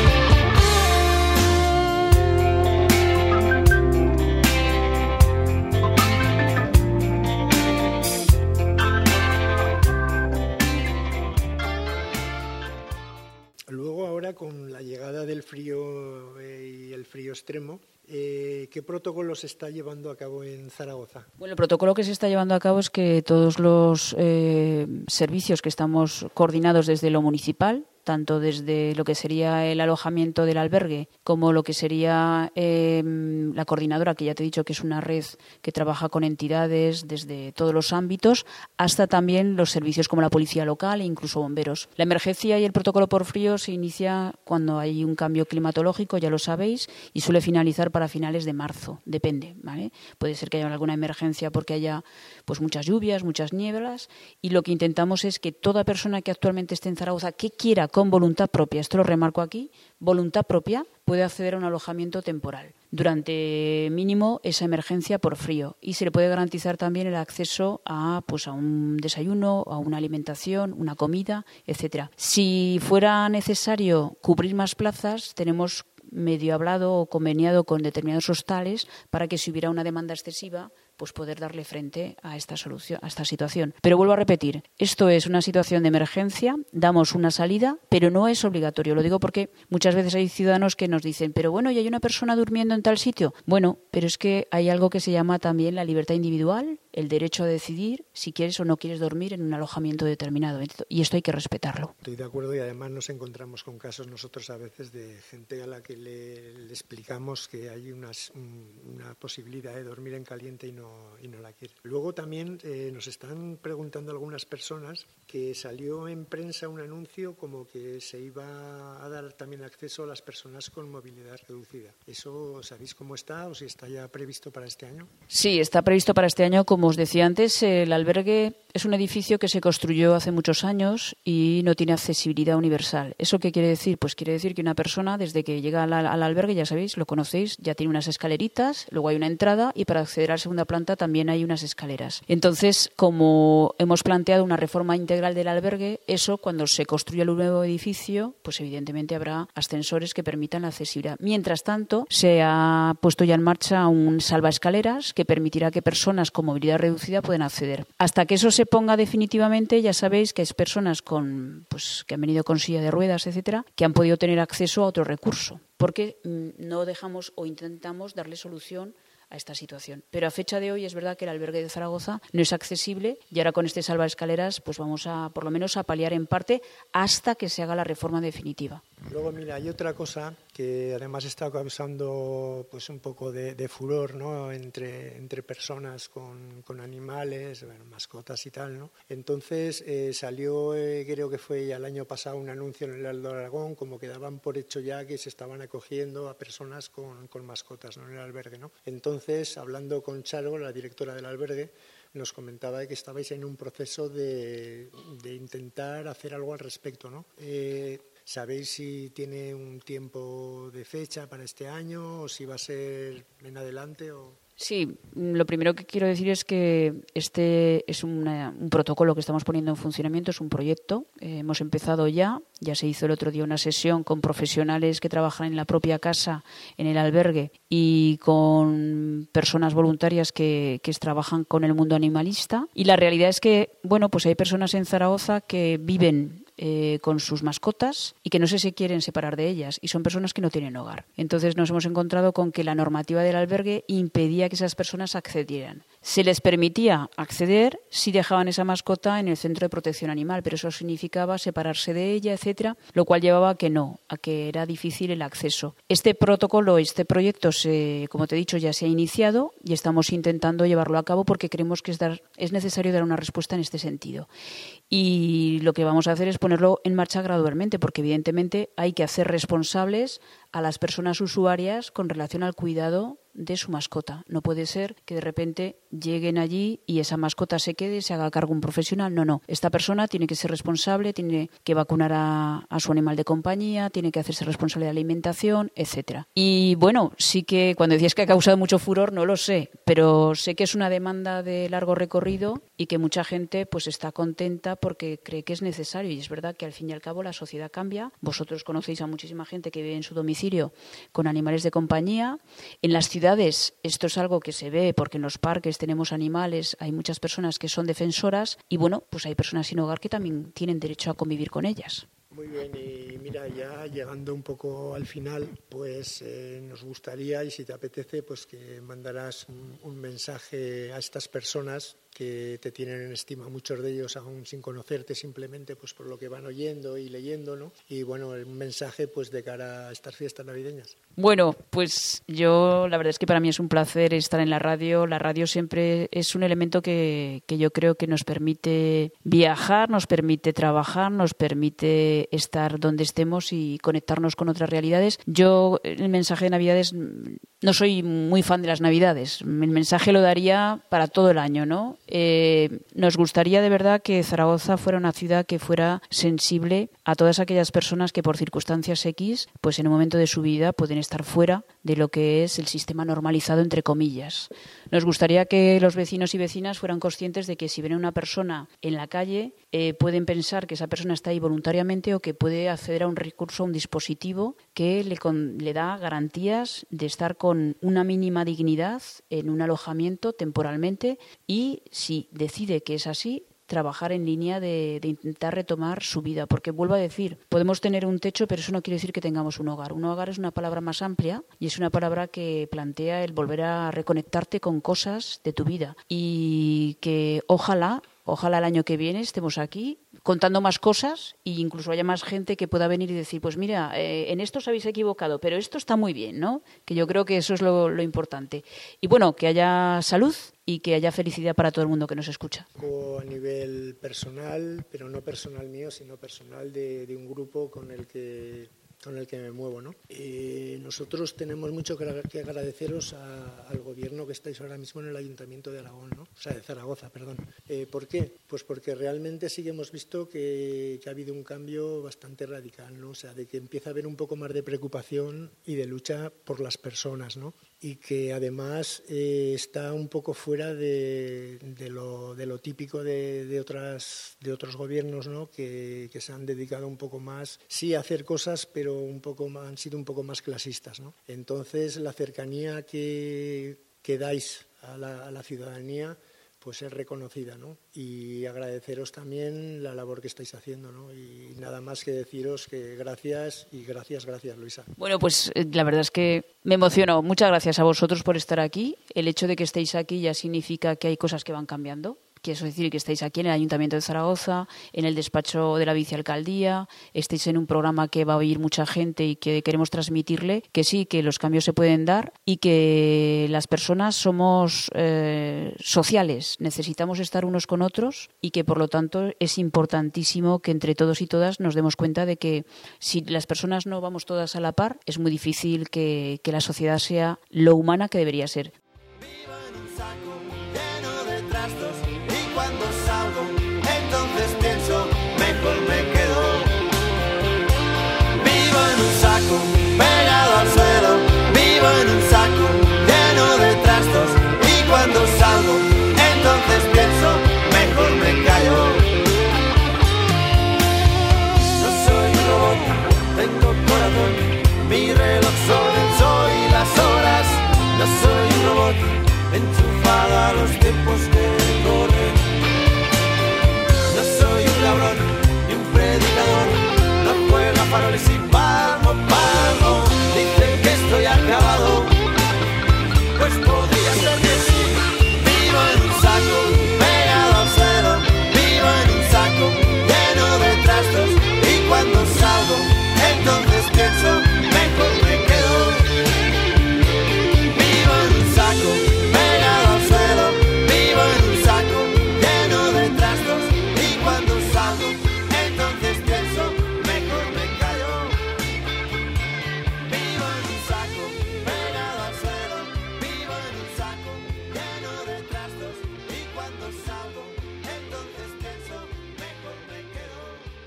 Luego ahora con la llegada del frío eh, y el frío extremo, Eh, ¿qué protocolo se está llevando a cabo en Zaragoza? Bueno, el protocolo que se está llevando a cabo es que todos los eh, servicios que estamos coordinados desde lo municipal, tanto desde lo que sería el alojamiento del albergue como lo que sería eh, la coordinadora, que ya te he dicho que es una red que trabaja con entidades desde todos los ámbitos, hasta también los servicios como la policía local e incluso bomberos. La emergencia y el protocolo por frío se inicia cuando hay un cambio climatológico, ya lo sabéis, y suele finalizar para finales de marzo, depende, ¿vale? Puede ser que haya alguna emergencia porque haya pues muchas lluvias, muchas nieblas, y lo que intentamos es que toda persona que actualmente esté en Zaragoza que quiera con voluntad propia, esto lo remarco aquí, voluntad propia, puede acceder a un alojamiento temporal durante mínimo esa emergencia por frío y se le puede garantizar también el acceso a pues a un desayuno, a una alimentación, una comida, etcétera. Si fuera necesario cubrir más plazas, tenemos medio hablado o conveniado con determinados hostales para que si hubiera una demanda excesiva, pues poder darle frente a esta solución, a esta situación. Pero vuelvo a repetir, esto es una situación de emergencia, damos una salida, pero no es obligatorio. Lo digo porque muchas veces hay ciudadanos que nos dicen, pero bueno, ¿y hay una persona durmiendo en tal sitio? Bueno, pero es que hay algo que se llama también la libertad individual, el derecho a decidir si quieres o no quieres dormir en un alojamiento determinado. Y esto hay que respetarlo. Estoy de acuerdo y además nos encontramos con casos nosotros a veces de gente a la que le, le explicamos que hay unas, una posibilidad de dormir en caliente y no y no la quiere. Luego también eh, nos están preguntando algunas personas que salió en prensa un anuncio como que se iba a dar también acceso a las personas con movilidad reducida. ¿Eso sabéis cómo está o si está ya previsto para este año? Sí, está previsto para este año como Como os decía antes, el albergue es un edificio que se construyó hace muchos años y no tiene accesibilidad universal. ¿Eso qué quiere decir? Pues quiere decir que una persona, desde que llega al, al albergue, ya sabéis, lo conocéis, ya tiene unas escaleritas, luego hay una entrada y para acceder a la segunda planta también hay unas escaleras. Entonces, como hemos planteado una reforma integral del albergue, eso cuando se construya el nuevo edificio, pues evidentemente habrá ascensores que permitan la accesibilidad. Mientras tanto, se ha puesto ya en marcha un salvaescaleras que permitirá que personas con movilidad reducida puedan acceder. Hasta que eso se ponga definitivamente, ya sabéis que es personas con, pues, que han venido con silla de ruedas, etcétera, que han podido tener acceso a otro recurso, porque mm, no dejamos o intentamos darle solución a esta situación. Pero a fecha de hoy es verdad que el albergue de Zaragoza no es accesible y ahora con este salvaescaleras pues vamos a, por lo menos, a paliar en parte hasta que se haga la reforma definitiva. Luego, mira, hay otra cosa que además está causando pues un poco de, de furor, ¿no? entre, entre personas con, con animales, bueno, mascotas y tal, ¿no? Entonces eh, salió, eh, creo que fue ya el año pasado, un anuncio en el Heraldo de Aragón, como que daban por hecho ya que se estaban acogiendo a personas con, con mascotas, ¿no? En el albergue, ¿no? Entonces, hablando con Charo, la directora del albergue, nos comentaba que estabais en un proceso de, de intentar hacer algo al respecto, ¿no? Eh, ¿Sabéis si tiene un tiempo de fecha para este año o si va a ser en adelante? O... Sí, lo primero que quiero decir es que este es una, un protocolo que estamos poniendo en funcionamiento, es un proyecto. Eh, hemos empezado ya, ya se hizo el otro día una sesión con profesionales que trabajan en la propia casa, en el albergue, y con personas voluntarias que, que trabajan con el mundo animalista. Y la realidad es que, bueno, pues hay personas en Zaragoza que viven Eh, con sus mascotas y que no sé si quieren separar de ellas y son personas que no tienen hogar. Entonces nos hemos encontrado con que la normativa del albergue impedía que esas personas accedieran. Se les permitía acceder si dejaban esa mascota en el centro de protección animal, pero eso significaba separarse de ella, etcétera, lo cual llevaba a que no, a que era difícil el acceso. Este protocolo, este proyecto, se, como te he dicho, ya se ha iniciado y estamos intentando llevarlo a cabo porque creemos que es, dar, es necesario dar una respuesta en este sentido. Y lo que vamos a hacer es ponerlo en marcha gradualmente, porque evidentemente hay que hacer responsables a las personas usuarias con relación al cuidado de su mascota. No puede ser que de repente lleguen allí y esa mascota se quede y se haga cargo un profesional. No, no. Esta persona tiene que ser responsable, tiene que vacunar a, a su animal de compañía, tiene que hacerse responsable de la alimentación, etcétera. Y bueno, sí que cuando decías que ha causado mucho furor, no lo sé, pero sé que es una demanda de largo recorrido y que mucha gente pues está contenta porque cree que es necesario. Y es verdad que al fin y al cabo la sociedad cambia. Vosotros conocéis a muchísima gente que vive en su domicilio con animales de compañía. En las ciudades esto es algo que se ve porque en los parques tenemos animales, hay muchas personas que son defensoras y bueno, pues hay personas sin hogar que también tienen derecho a convivir con ellas. Muy bien, y mira, ya llegando un poco al final, pues eh, nos gustaría, y si te apetece, pues que mandarás un, un mensaje a estas personas que te tienen en estima, muchos de ellos aún sin conocerte, simplemente pues por lo que van oyendo y leyendo, ¿no? Y bueno, un mensaje pues de cara a estas fiestas navideñas. Bueno, pues yo la verdad es que para mí es un placer estar en la radio. La radio siempre es un elemento que, que yo creo que nos permite viajar, nos permite trabajar, nos permite estar donde estemos y conectarnos con otras realidades. Yo el mensaje de Navidades, no soy muy fan de las Navidades. El mensaje lo daría para todo el año, ¿no? Eh, nos gustaría de verdad que Zaragoza fuera una ciudad que fuera sensible a todas aquellas personas que por circunstancias X, pues en un momento de su vida pueden estar fuera de lo que es el sistema normalizado, entre comillas. Nos gustaría que los vecinos y vecinas fueran conscientes de que si ven a una persona en la calle, eh, pueden pensar que esa persona está ahí voluntariamente o que puede acceder a un recurso, a un dispositivo que le, con, le da garantías de estar con una mínima dignidad en un alojamiento temporalmente y si decide que es así, trabajar en línea de, de intentar retomar su vida. Porque vuelvo a decir, podemos tener un techo, pero eso no quiere decir que tengamos un hogar. Un hogar es una palabra más amplia y es una palabra que plantea el volver a reconectarte con cosas de tu vida. Y que ojalá, ojalá el año que viene estemos aquí contando más cosas e incluso haya más gente que pueda venir y decir, pues mira, eh, en esto os habéis equivocado, pero esto está muy bien, ¿no? Que yo creo que eso es lo, lo importante. Y bueno, que haya salud y que haya felicidad para todo el mundo que nos escucha. A nivel personal, pero no personal mío, sino personal de, de un grupo con el que con el que me muevo, ¿no? Eh, nosotros tenemos mucho que agradeceros a, al gobierno que estáis ahora mismo en el Ayuntamiento de Aragón, ¿no? O sea, de Zaragoza, perdón. Eh, ¿Por qué? Pues porque realmente sí que hemos visto que, que ha habido un cambio bastante radical, ¿no? O sea, de que empieza a haber un poco más de preocupación y de lucha por las personas, ¿no? Y que además eh, está un poco fuera de, de, lo, de lo típico de, de, otras, de otros gobiernos, ¿no? que, que se han dedicado un poco más, sí a hacer cosas, pero un poco más, han sido un poco más clasistas, ¿no? Entonces, la cercanía que, que dais a la, a la ciudadanía pues es reconocida, ¿no? Y agradeceros también la labor que estáis haciendo, ¿no? Y nada más que deciros que gracias y gracias, gracias, Luisa. Bueno, pues la verdad es que me emociono. Muchas gracias a vosotros por estar aquí. El hecho de que estéis aquí ya significa que hay cosas que van cambiando. Quiero decir que estáis aquí en el Ayuntamiento de Zaragoza, en el despacho de la vicealcaldía, estáis en un programa que va a oír mucha gente y que queremos transmitirle que sí, que los cambios se pueden dar y que las personas somos eh, sociales, necesitamos estar unos con otros y que por lo tanto es importantísimo que entre todos y todas nos demos cuenta de que si las personas no vamos todas a la par, es muy difícil que, que la sociedad sea lo humana que debería ser. Cuando salgo, entonces pienso, mejor me quedo. Vivo en un saco, pegado al suelo. Vivo en un saco, lleno de trastos. Y cuando salgo, entonces pienso, mejor me callo. No soy un robot, tengo corazón. Mi reloj son el sol y las horas. No soy un robot, enchufado a los tiempos que corren. Cabrón, ni un predicador, no juega faroles y palmo, palmo. Dicen que estoy acabado, pues podría ser que sí. Vivo en un saco, pegado al suelo. Vivo en un saco, lleno de trastos. Y cuando salgo, entonces pienso, mejor me quedo. Vivo en un saco, pegado al suelo. Vivo en un saco, lleno de trastos. Y cuando salgo, entonces pienso, mejor me callo. Vivo en un saco, pegado al suelo. Vivo en un saco, lleno de trastos. Y cuando salgo, entonces pienso, mejor me quedo.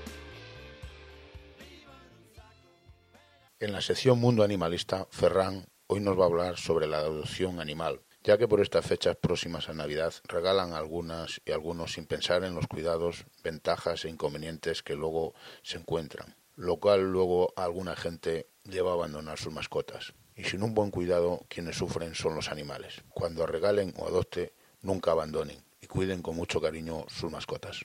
Vivo en un saco. En la sección Mundo Animalista, Ferran hoy nos va a hablar sobre la adopción animal, ya que por estas fechas próximas a Navidad regalan algunas y algunos sin pensar en los cuidados, ventajas e inconvenientes que luego se encuentran, lo cual luego a alguna gente lleva a abandonar sus mascotas. Y sin un buen cuidado, quienes sufren son los animales. Cuando regalen o adopten, nunca abandonen y cuiden con mucho cariño sus mascotas.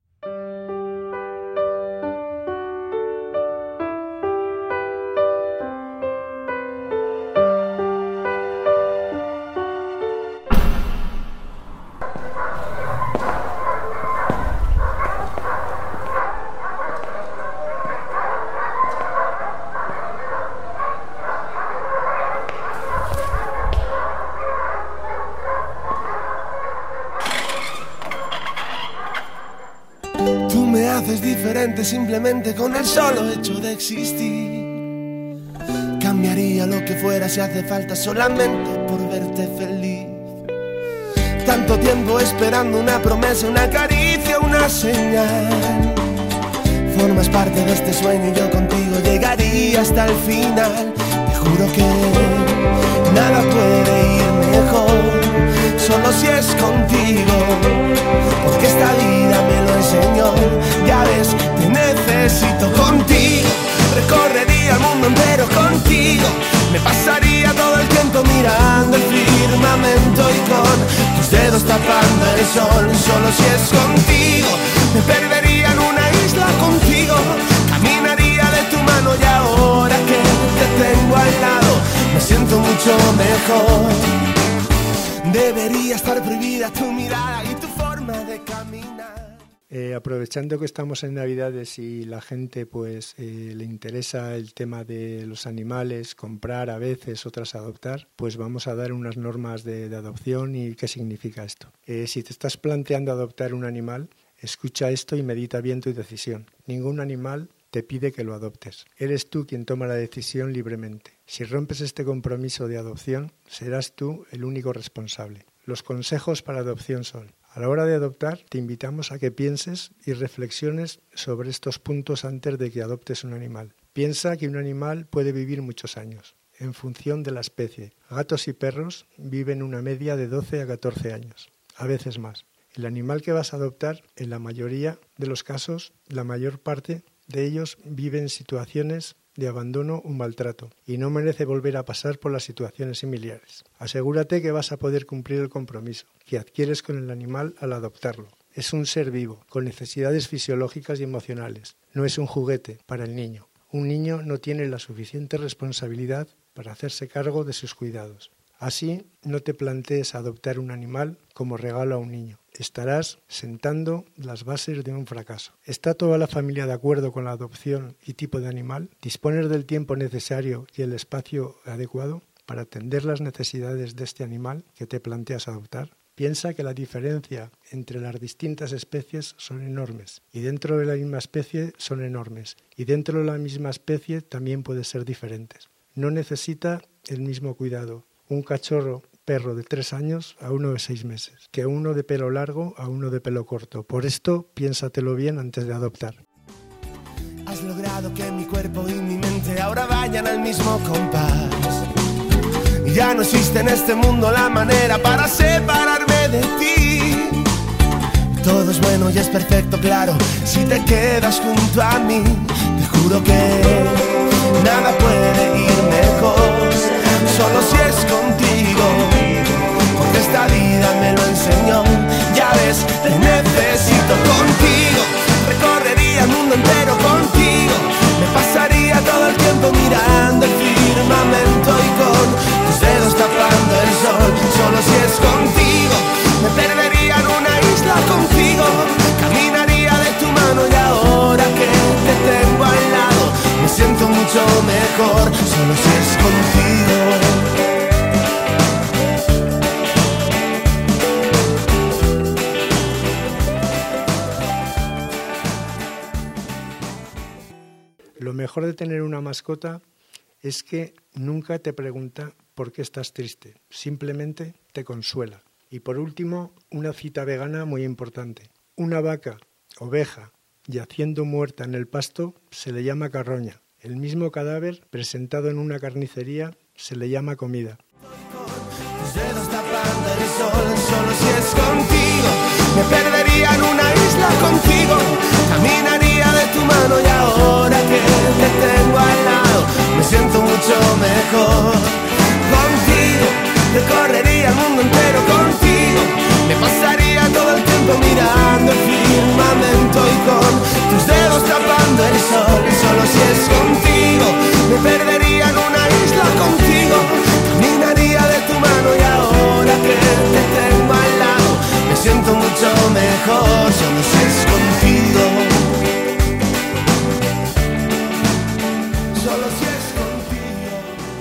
Diferente simplemente con el solo hecho de existir. Cambiaría lo que fuera si hace falta solamente por verte feliz. Tanto tiempo esperando una promesa, una caricia, una señal. Formas parte de este sueño y yo contigo llegaría hasta el final. Te juro que nada puede ir mejor, solo si es contigo, porque esta vida me lo enseñó. Ya ves, te necesito contigo. Recorrería el mundo entero contigo. Me pasaría todo el tiempo mirando el firmamento y con tus dedos tapando el sol. Solo si es contigo. Me perdería en una isla contigo. Caminaría de tu mano y ahora que te tengo al lado me siento mucho mejor. Debería estar prohibida tu mirada y tu forma de caminar. Eh, aprovechando que estamos en Navidades y la gente pues eh, le interesa el tema de los animales, comprar a veces, otras adoptar, pues vamos a dar unas normas de, de adopción y qué significa esto. Eh, si te estás planteando adoptar un animal, escucha esto y medita bien tu decisión. Ningún animal te pide que lo adoptes. Eres tú quien toma la decisión libremente. Si rompes este compromiso de adopción, serás tú el único responsable. Los consejos para adopción son: a la hora de adoptar, te invitamos a que pienses y reflexiones sobre estos puntos antes de que adoptes un animal. Piensa que un animal puede vivir muchos años, en función de la especie. Gatos y perros viven una media de doce a catorce años, a veces más. El animal que vas a adoptar, en la mayoría de los casos, la mayor parte de ellos vive en situaciones de abandono o maltrato y no merece volver a pasar por las situaciones similares. Asegúrate que vas a poder cumplir el compromiso que adquieres con el animal al adoptarlo. Es un ser vivo, con necesidades fisiológicas y emocionales. No es un juguete para el niño. Un niño no tiene la suficiente responsabilidad para hacerse cargo de sus cuidados. Así, no te plantees adoptar un animal como regalo a un niño. Estarás sentando las bases de un fracaso. ¿Está toda la familia de acuerdo con la adopción y tipo de animal? ¿Dispones del tiempo necesario y el espacio adecuado para atender las necesidades de este animal que te planteas adoptar? Piensa que la diferencia entre las distintas especies son enormes, y dentro de la misma especie son enormes, y dentro de la misma especie también pueden ser diferentes. No necesita el mismo cuidado un cachorro perro de tres años a uno de seis meses, que uno de pelo largo a uno de pelo corto. Por esto, piénsatelo bien antes de adoptar. Has logrado que mi cuerpo y mi mente ahora vayan al mismo compás. Y ya no existe en este mundo la manera para separarme de ti. Todo es bueno y es perfecto, claro, si te quedas junto a mí. Te juro que nada puede ir mejor, solo si es contigo, porque esta vida me lo enseñó. Ya ves, te necesito contigo. Recorrería el mundo entero contigo. Me pasaría todo el tiempo mirando el firmamento y con tus dedos tapando el sol. Solo si es contigo. Me perdería en una isla contigo. Caminaría de tu mano y ahora que te tengo al lado me siento mucho mejor. Solo si es contigo. Lo mejor de tener una mascota es que nunca te pregunta por qué estás triste, simplemente te consuela. Y por último, una cita vegana muy importante. Una vaca, oveja, yaciendo muerta en el pasto se le llama carroña. El mismo cadáver presentado en una carnicería se le llama comida. Tus dedos tapando el sol, solo si es contigo. Me perdería en una isla contigo. Caminaría de tu mano y ahora que te tengo al lado me siento mucho mejor. Contigo, recorrería el mundo entero contigo. Me pasaría todo el tiempo mirando el firmamento y con tus dedos tapando el sol. Solo si es contigo. Me perdería en una isla contigo. Caminaría de tu mano y ahora que te tengo al lado me siento mucho mejor. Solo si es contigo. Solo si es contigo.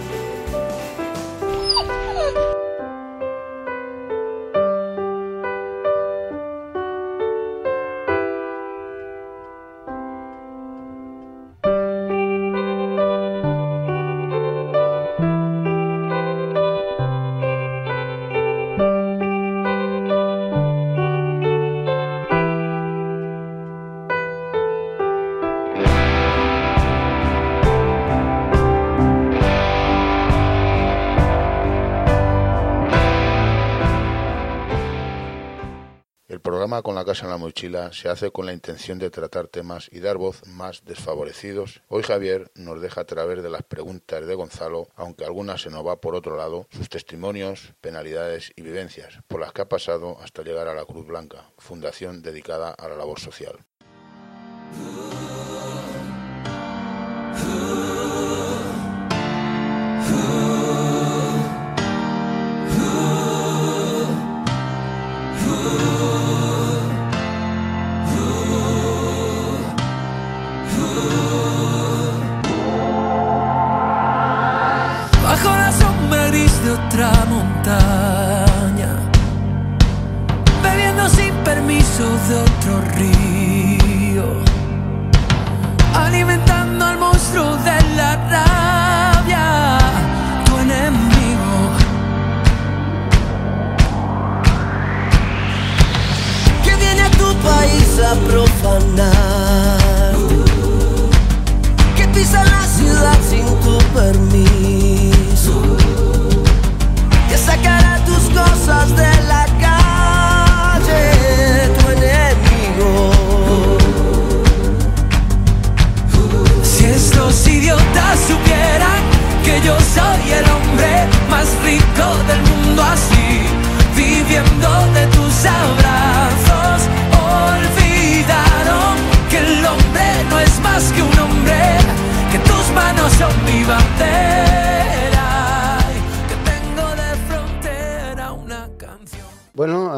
Con la casa en la mochila se hace con la intención de tratar temas y dar voz más desfavorecidos. Hoy Javier nos deja a través de las preguntas de Gonzalo, aunque algunas se nos va por otro lado, sus testimonios, penalidades y vivencias por las que ha pasado hasta llegar a la Cruz Blanca, fundación dedicada a la labor social. Otra montaña, bebiendo sin permiso de otro río,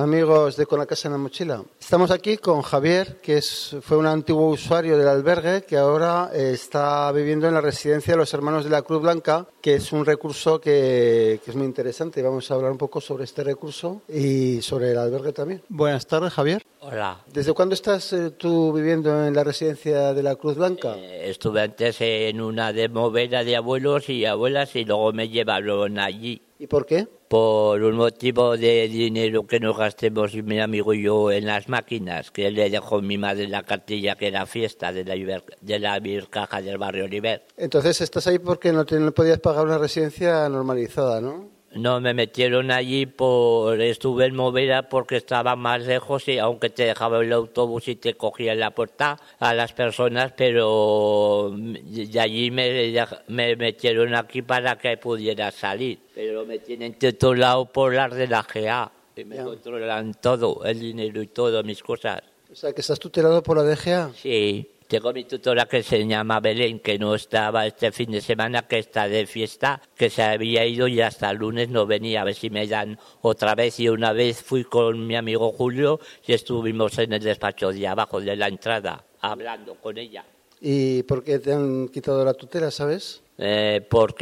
amigos de Con la Casa en la Mochila. Estamos aquí con Javier, que es, fue un antiguo usuario del albergue que ahora eh, está viviendo en la residencia de los Hermanos de la Cruz Blanca, que es un recurso que, que es muy interesante. Vamos a hablar un poco sobre este recurso y sobre el albergue también. Buenas tardes, Javier. Hola. ¿Desde cuándo estás eh, tú viviendo en la residencia de la Cruz Blanca? Eh, estuve antes en una de movera de abuelos y abuelas y luego me llevaron allí. ¿Y por qué? Por un motivo de dinero que nos gastemos mi amigo y yo en las máquinas, que le dejó mi madre la cartilla que era fiesta de la, Iber, de la Vircaja del barrio Oliver. Entonces estás ahí porque no, te, no podías pagar una residencia normalizada, ¿no? No, me metieron allí por... Estuve en Movera porque estaba más lejos y aunque te dejaba el autobús y te cogía en la puerta a las personas, pero de allí me, me metieron aquí para que pudiera salir. Pero me tienen titulado por las de la G A y me ya. controlan todo, el dinero y todo, mis cosas. O sea, que estás tutelado por la D G A. Sí. Tengo mi tutora que se llama Belén, que no estaba este fin de semana, que está de fiesta, que se había ido y hasta el lunes no venía, a ver si me dan otra vez. Y una vez fui con mi amigo Julio y estuvimos en el despacho de abajo de la entrada, hablando con ella. ¿Y por qué te han quitado la tutela, sabes? Eh,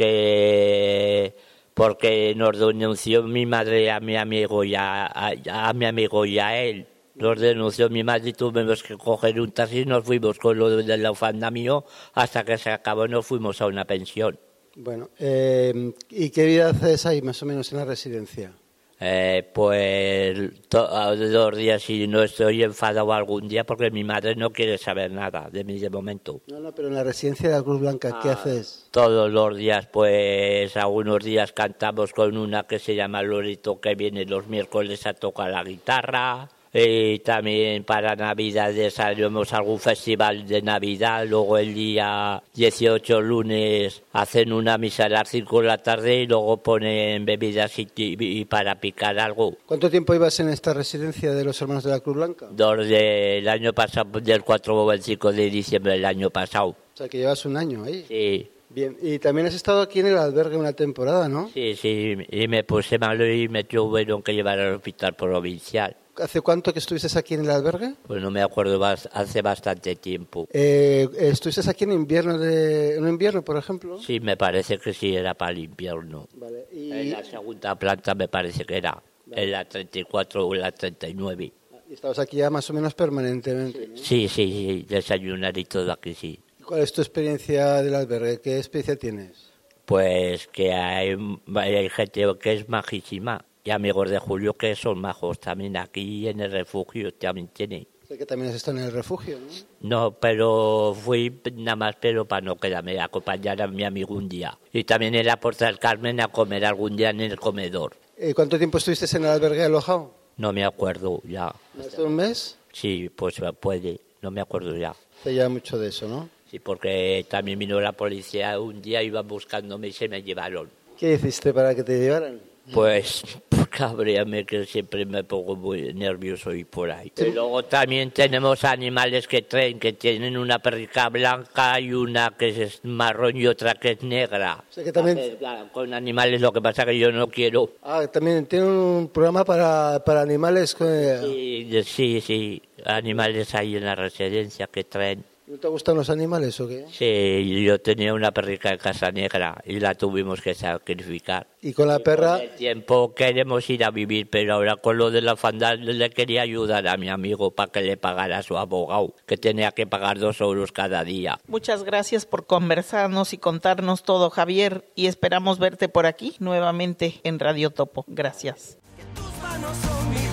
porque... porque nos denunció mi madre a mi amigo y a, a, a mi amigo y a él. Nos denunció mi madre y tuvimos que coger un taxi y nos fuimos con lo de la ofanda mío hasta que se acabó, nos fuimos a una pensión. Bueno, eh, ¿y qué vida haces ahí más o menos en la residencia? Eh, pues todos los días, si no estoy enfadado algún día, porque mi madre no quiere saber nada de mí de momento. No, no, pero en la residencia de la Cruz Blanca, ¿qué ah, haces? Todos los días, pues algunos días cantamos con una que se llama Lorito, que viene los miércoles a tocar la guitarra. Y también para Navidades haremos algún festival de Navidad. Luego el día dieciocho, lunes, hacen una misa a las cinco de la tarde y luego ponen bebidas y, y para picar algo. ¿Cuánto tiempo ibas en esta residencia de los Hermanos de la Cruz Blanca? Desde el año pasado, del cuatro al cinco de diciembre del año pasado. O sea, que llevas un año ahí. Sí. Bien, y también has estado aquí en el albergue una temporada, ¿no? Sí, sí, y me puse malo y me tuvieron que llevar al hospital provincial. ¿Hace cuánto que estuviste aquí en el albergue? Pues no me acuerdo, hace bastante tiempo. Eh, ¿Estuviste aquí en invierno, de, en invierno, por ejemplo? Sí, me parece que sí, era para el invierno. Vale. Y... En la segunda planta me parece que era, vale. En la treinta y cuatro o en la treinta y nueve. ¿Y estabas aquí ya más o menos permanentemente? ¿No? Sí, sí, sí, desayunar y todo aquí, sí. ¿Cuál es tu experiencia del albergue? ¿Qué experiencia tienes? Pues que hay, hay gente que es majísima. Y amigos de Julio que son majos también aquí en el refugio también tiene. Sé que también has estado en el refugio, ¿no? No, pero fui nada más pero para no quedarme, a acompañar a mi amigo un día. Y también en la Puerta del Carmen a comer algún día en el comedor. ¿Y cuánto tiempo estuviste en el albergue alojado? No me acuerdo ya. ¿Más de un mes? Sí, pues puede, no me acuerdo ya. Hace ya mucho de eso, ¿no? Sí, porque también vino la policía un día, iban buscándome y se me llevaron. ¿Qué hiciste para que te llevaran? Pues cabréame que siempre me pongo muy nervioso y por ahí. Y luego también tenemos animales que traen, que tienen una perrica blanca y una que es marrón y otra que es negra. O sea que también... Con animales, lo que pasa que yo no quiero. Ah, también tiene un programa para, para animales. Con... Sí, sí, sí, animales ahí en la residencia que traen. ¿No te gustan los animales o qué? Sí, yo tenía una perrica en casa negra y la tuvimos que sacrificar. ¿Y con la y perra? Con el tiempo queremos ir a vivir, pero ahora con lo de la orfandad le quería ayudar a mi amigo para que le pagara a su abogado, que tenía que pagar dos euros cada día. Muchas gracias por conversarnos y contarnos todo, Javier, y esperamos verte por aquí nuevamente en Radio Topo. Gracias. Que tus manos son mi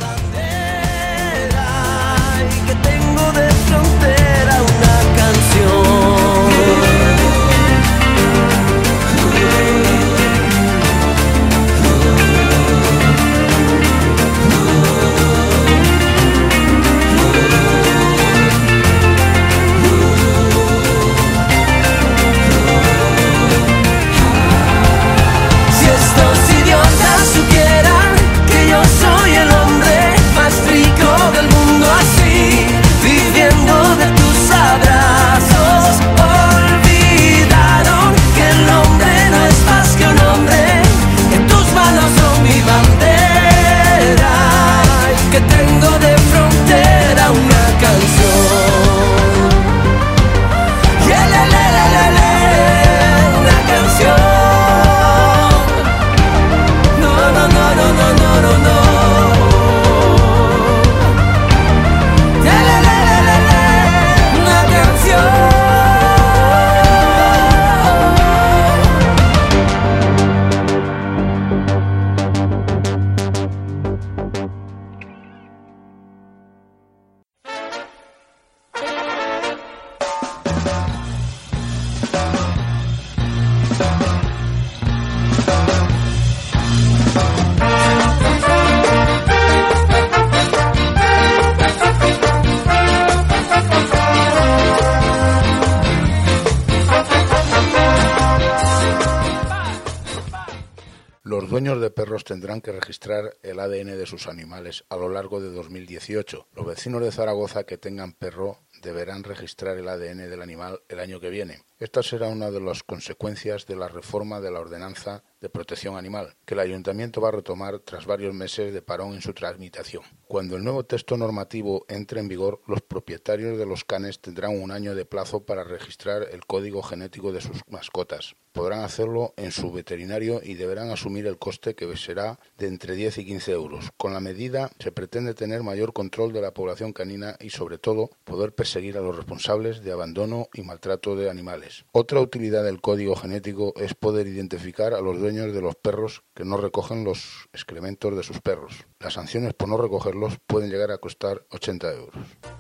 bandera y que tengo de frontera una canción. Si estos idiotas supieran que yo soy el hombre más rico del mundo, así viviendo de tus abrazos. Los dueños de perros tendrán que registrar el A D N de sus animales a lo largo de dos mil dieciocho. Los vecinos de Zaragoza que tengan perro deberán registrar el A D N del animal el año que viene. Esta será una de las consecuencias de la reforma de la Ordenanza de Protección Animal, que el Ayuntamiento va a retomar tras varios meses de parón en su tramitación. Cuando el nuevo texto normativo entre en vigor, los propietarios de los canes tendrán un año de plazo para registrar el código genético de sus mascotas. Podrán hacerlo en su veterinario y deberán asumir el coste, que será de entre diez y quince euros. Con la medida se pretende tener mayor control de la población canina y, sobre todo, poder perseguir a los responsables de abandono y maltrato de animales. Otra utilidad del código genético es poder identificar a los dueños de los perros que no recogen los excrementos de sus perros. Las sanciones por no recogerlos pueden llegar a costar ochenta euros.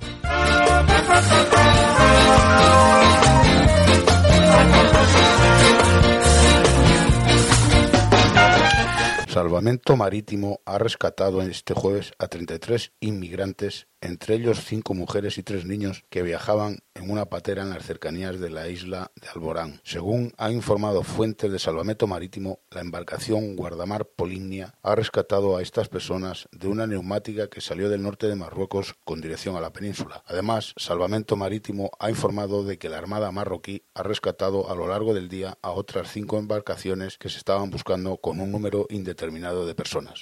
Salvamento Marítimo ha rescatado este jueves a treinta y tres inmigrantes, entre ellos cinco mujeres y tres niños que viajaban en una patera en las cercanías de la isla de Alborán. Según han informado fuentes de Salvamento Marítimo, la embarcación Guardamar Polinia ha rescatado a estas personas de una neumática que salió del norte de Marruecos con dirección a la península. Además, Salvamento Marítimo ha informado de que la Armada marroquí ha rescatado a lo largo del día a otras cinco embarcaciones que se estaban buscando con un número indeterminado de personas.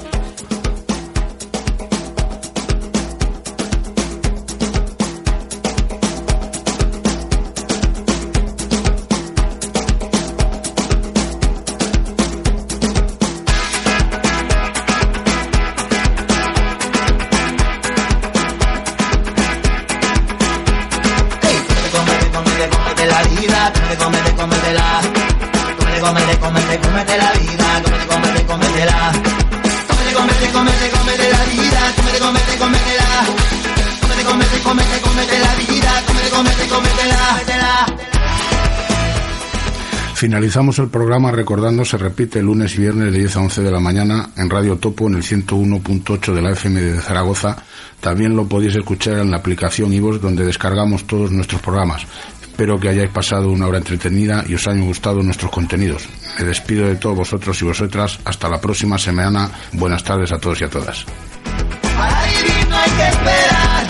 Finalizamos el programa recordando se repite el lunes y viernes de diez a once de la mañana en Radio Topo en el ciento uno punto ocho de la F M de Zaragoza. También lo podéis escuchar en la aplicación iVoox, donde descargamos todos nuestros programas. Espero que hayáis pasado una hora entretenida y os hayan gustado nuestros contenidos. Me despido de todos vosotros y vosotras. Hasta la próxima semana. Buenas tardes a todos y a todas. Para vivir no hay que esperar.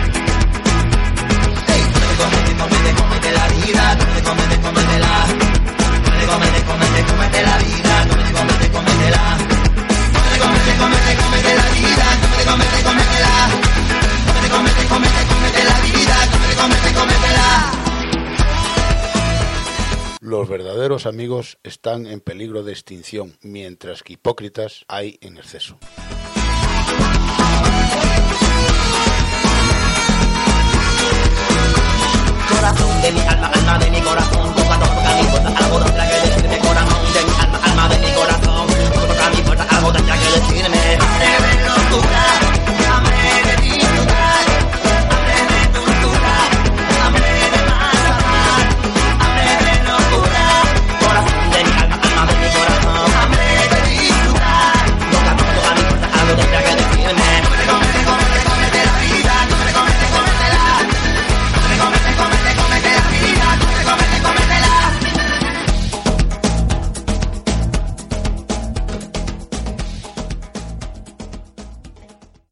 Hey, cómete, cómete, cómete la vida, cómete, cómete, cómetela. Cómete, cómete, cómete, cómete la vida, cómete, cómete, cómetela. Cómete, cómete, cómete, cómete la vida, cómete, cómete, cómetela. Cómete, cómete, cómete, cómete la vida, cómete, cómete, cómetela. Los verdaderos amigos están en peligro de extinción, mientras que hipócritas hay en exceso. Corazón de mi alma, alma de mi corazón.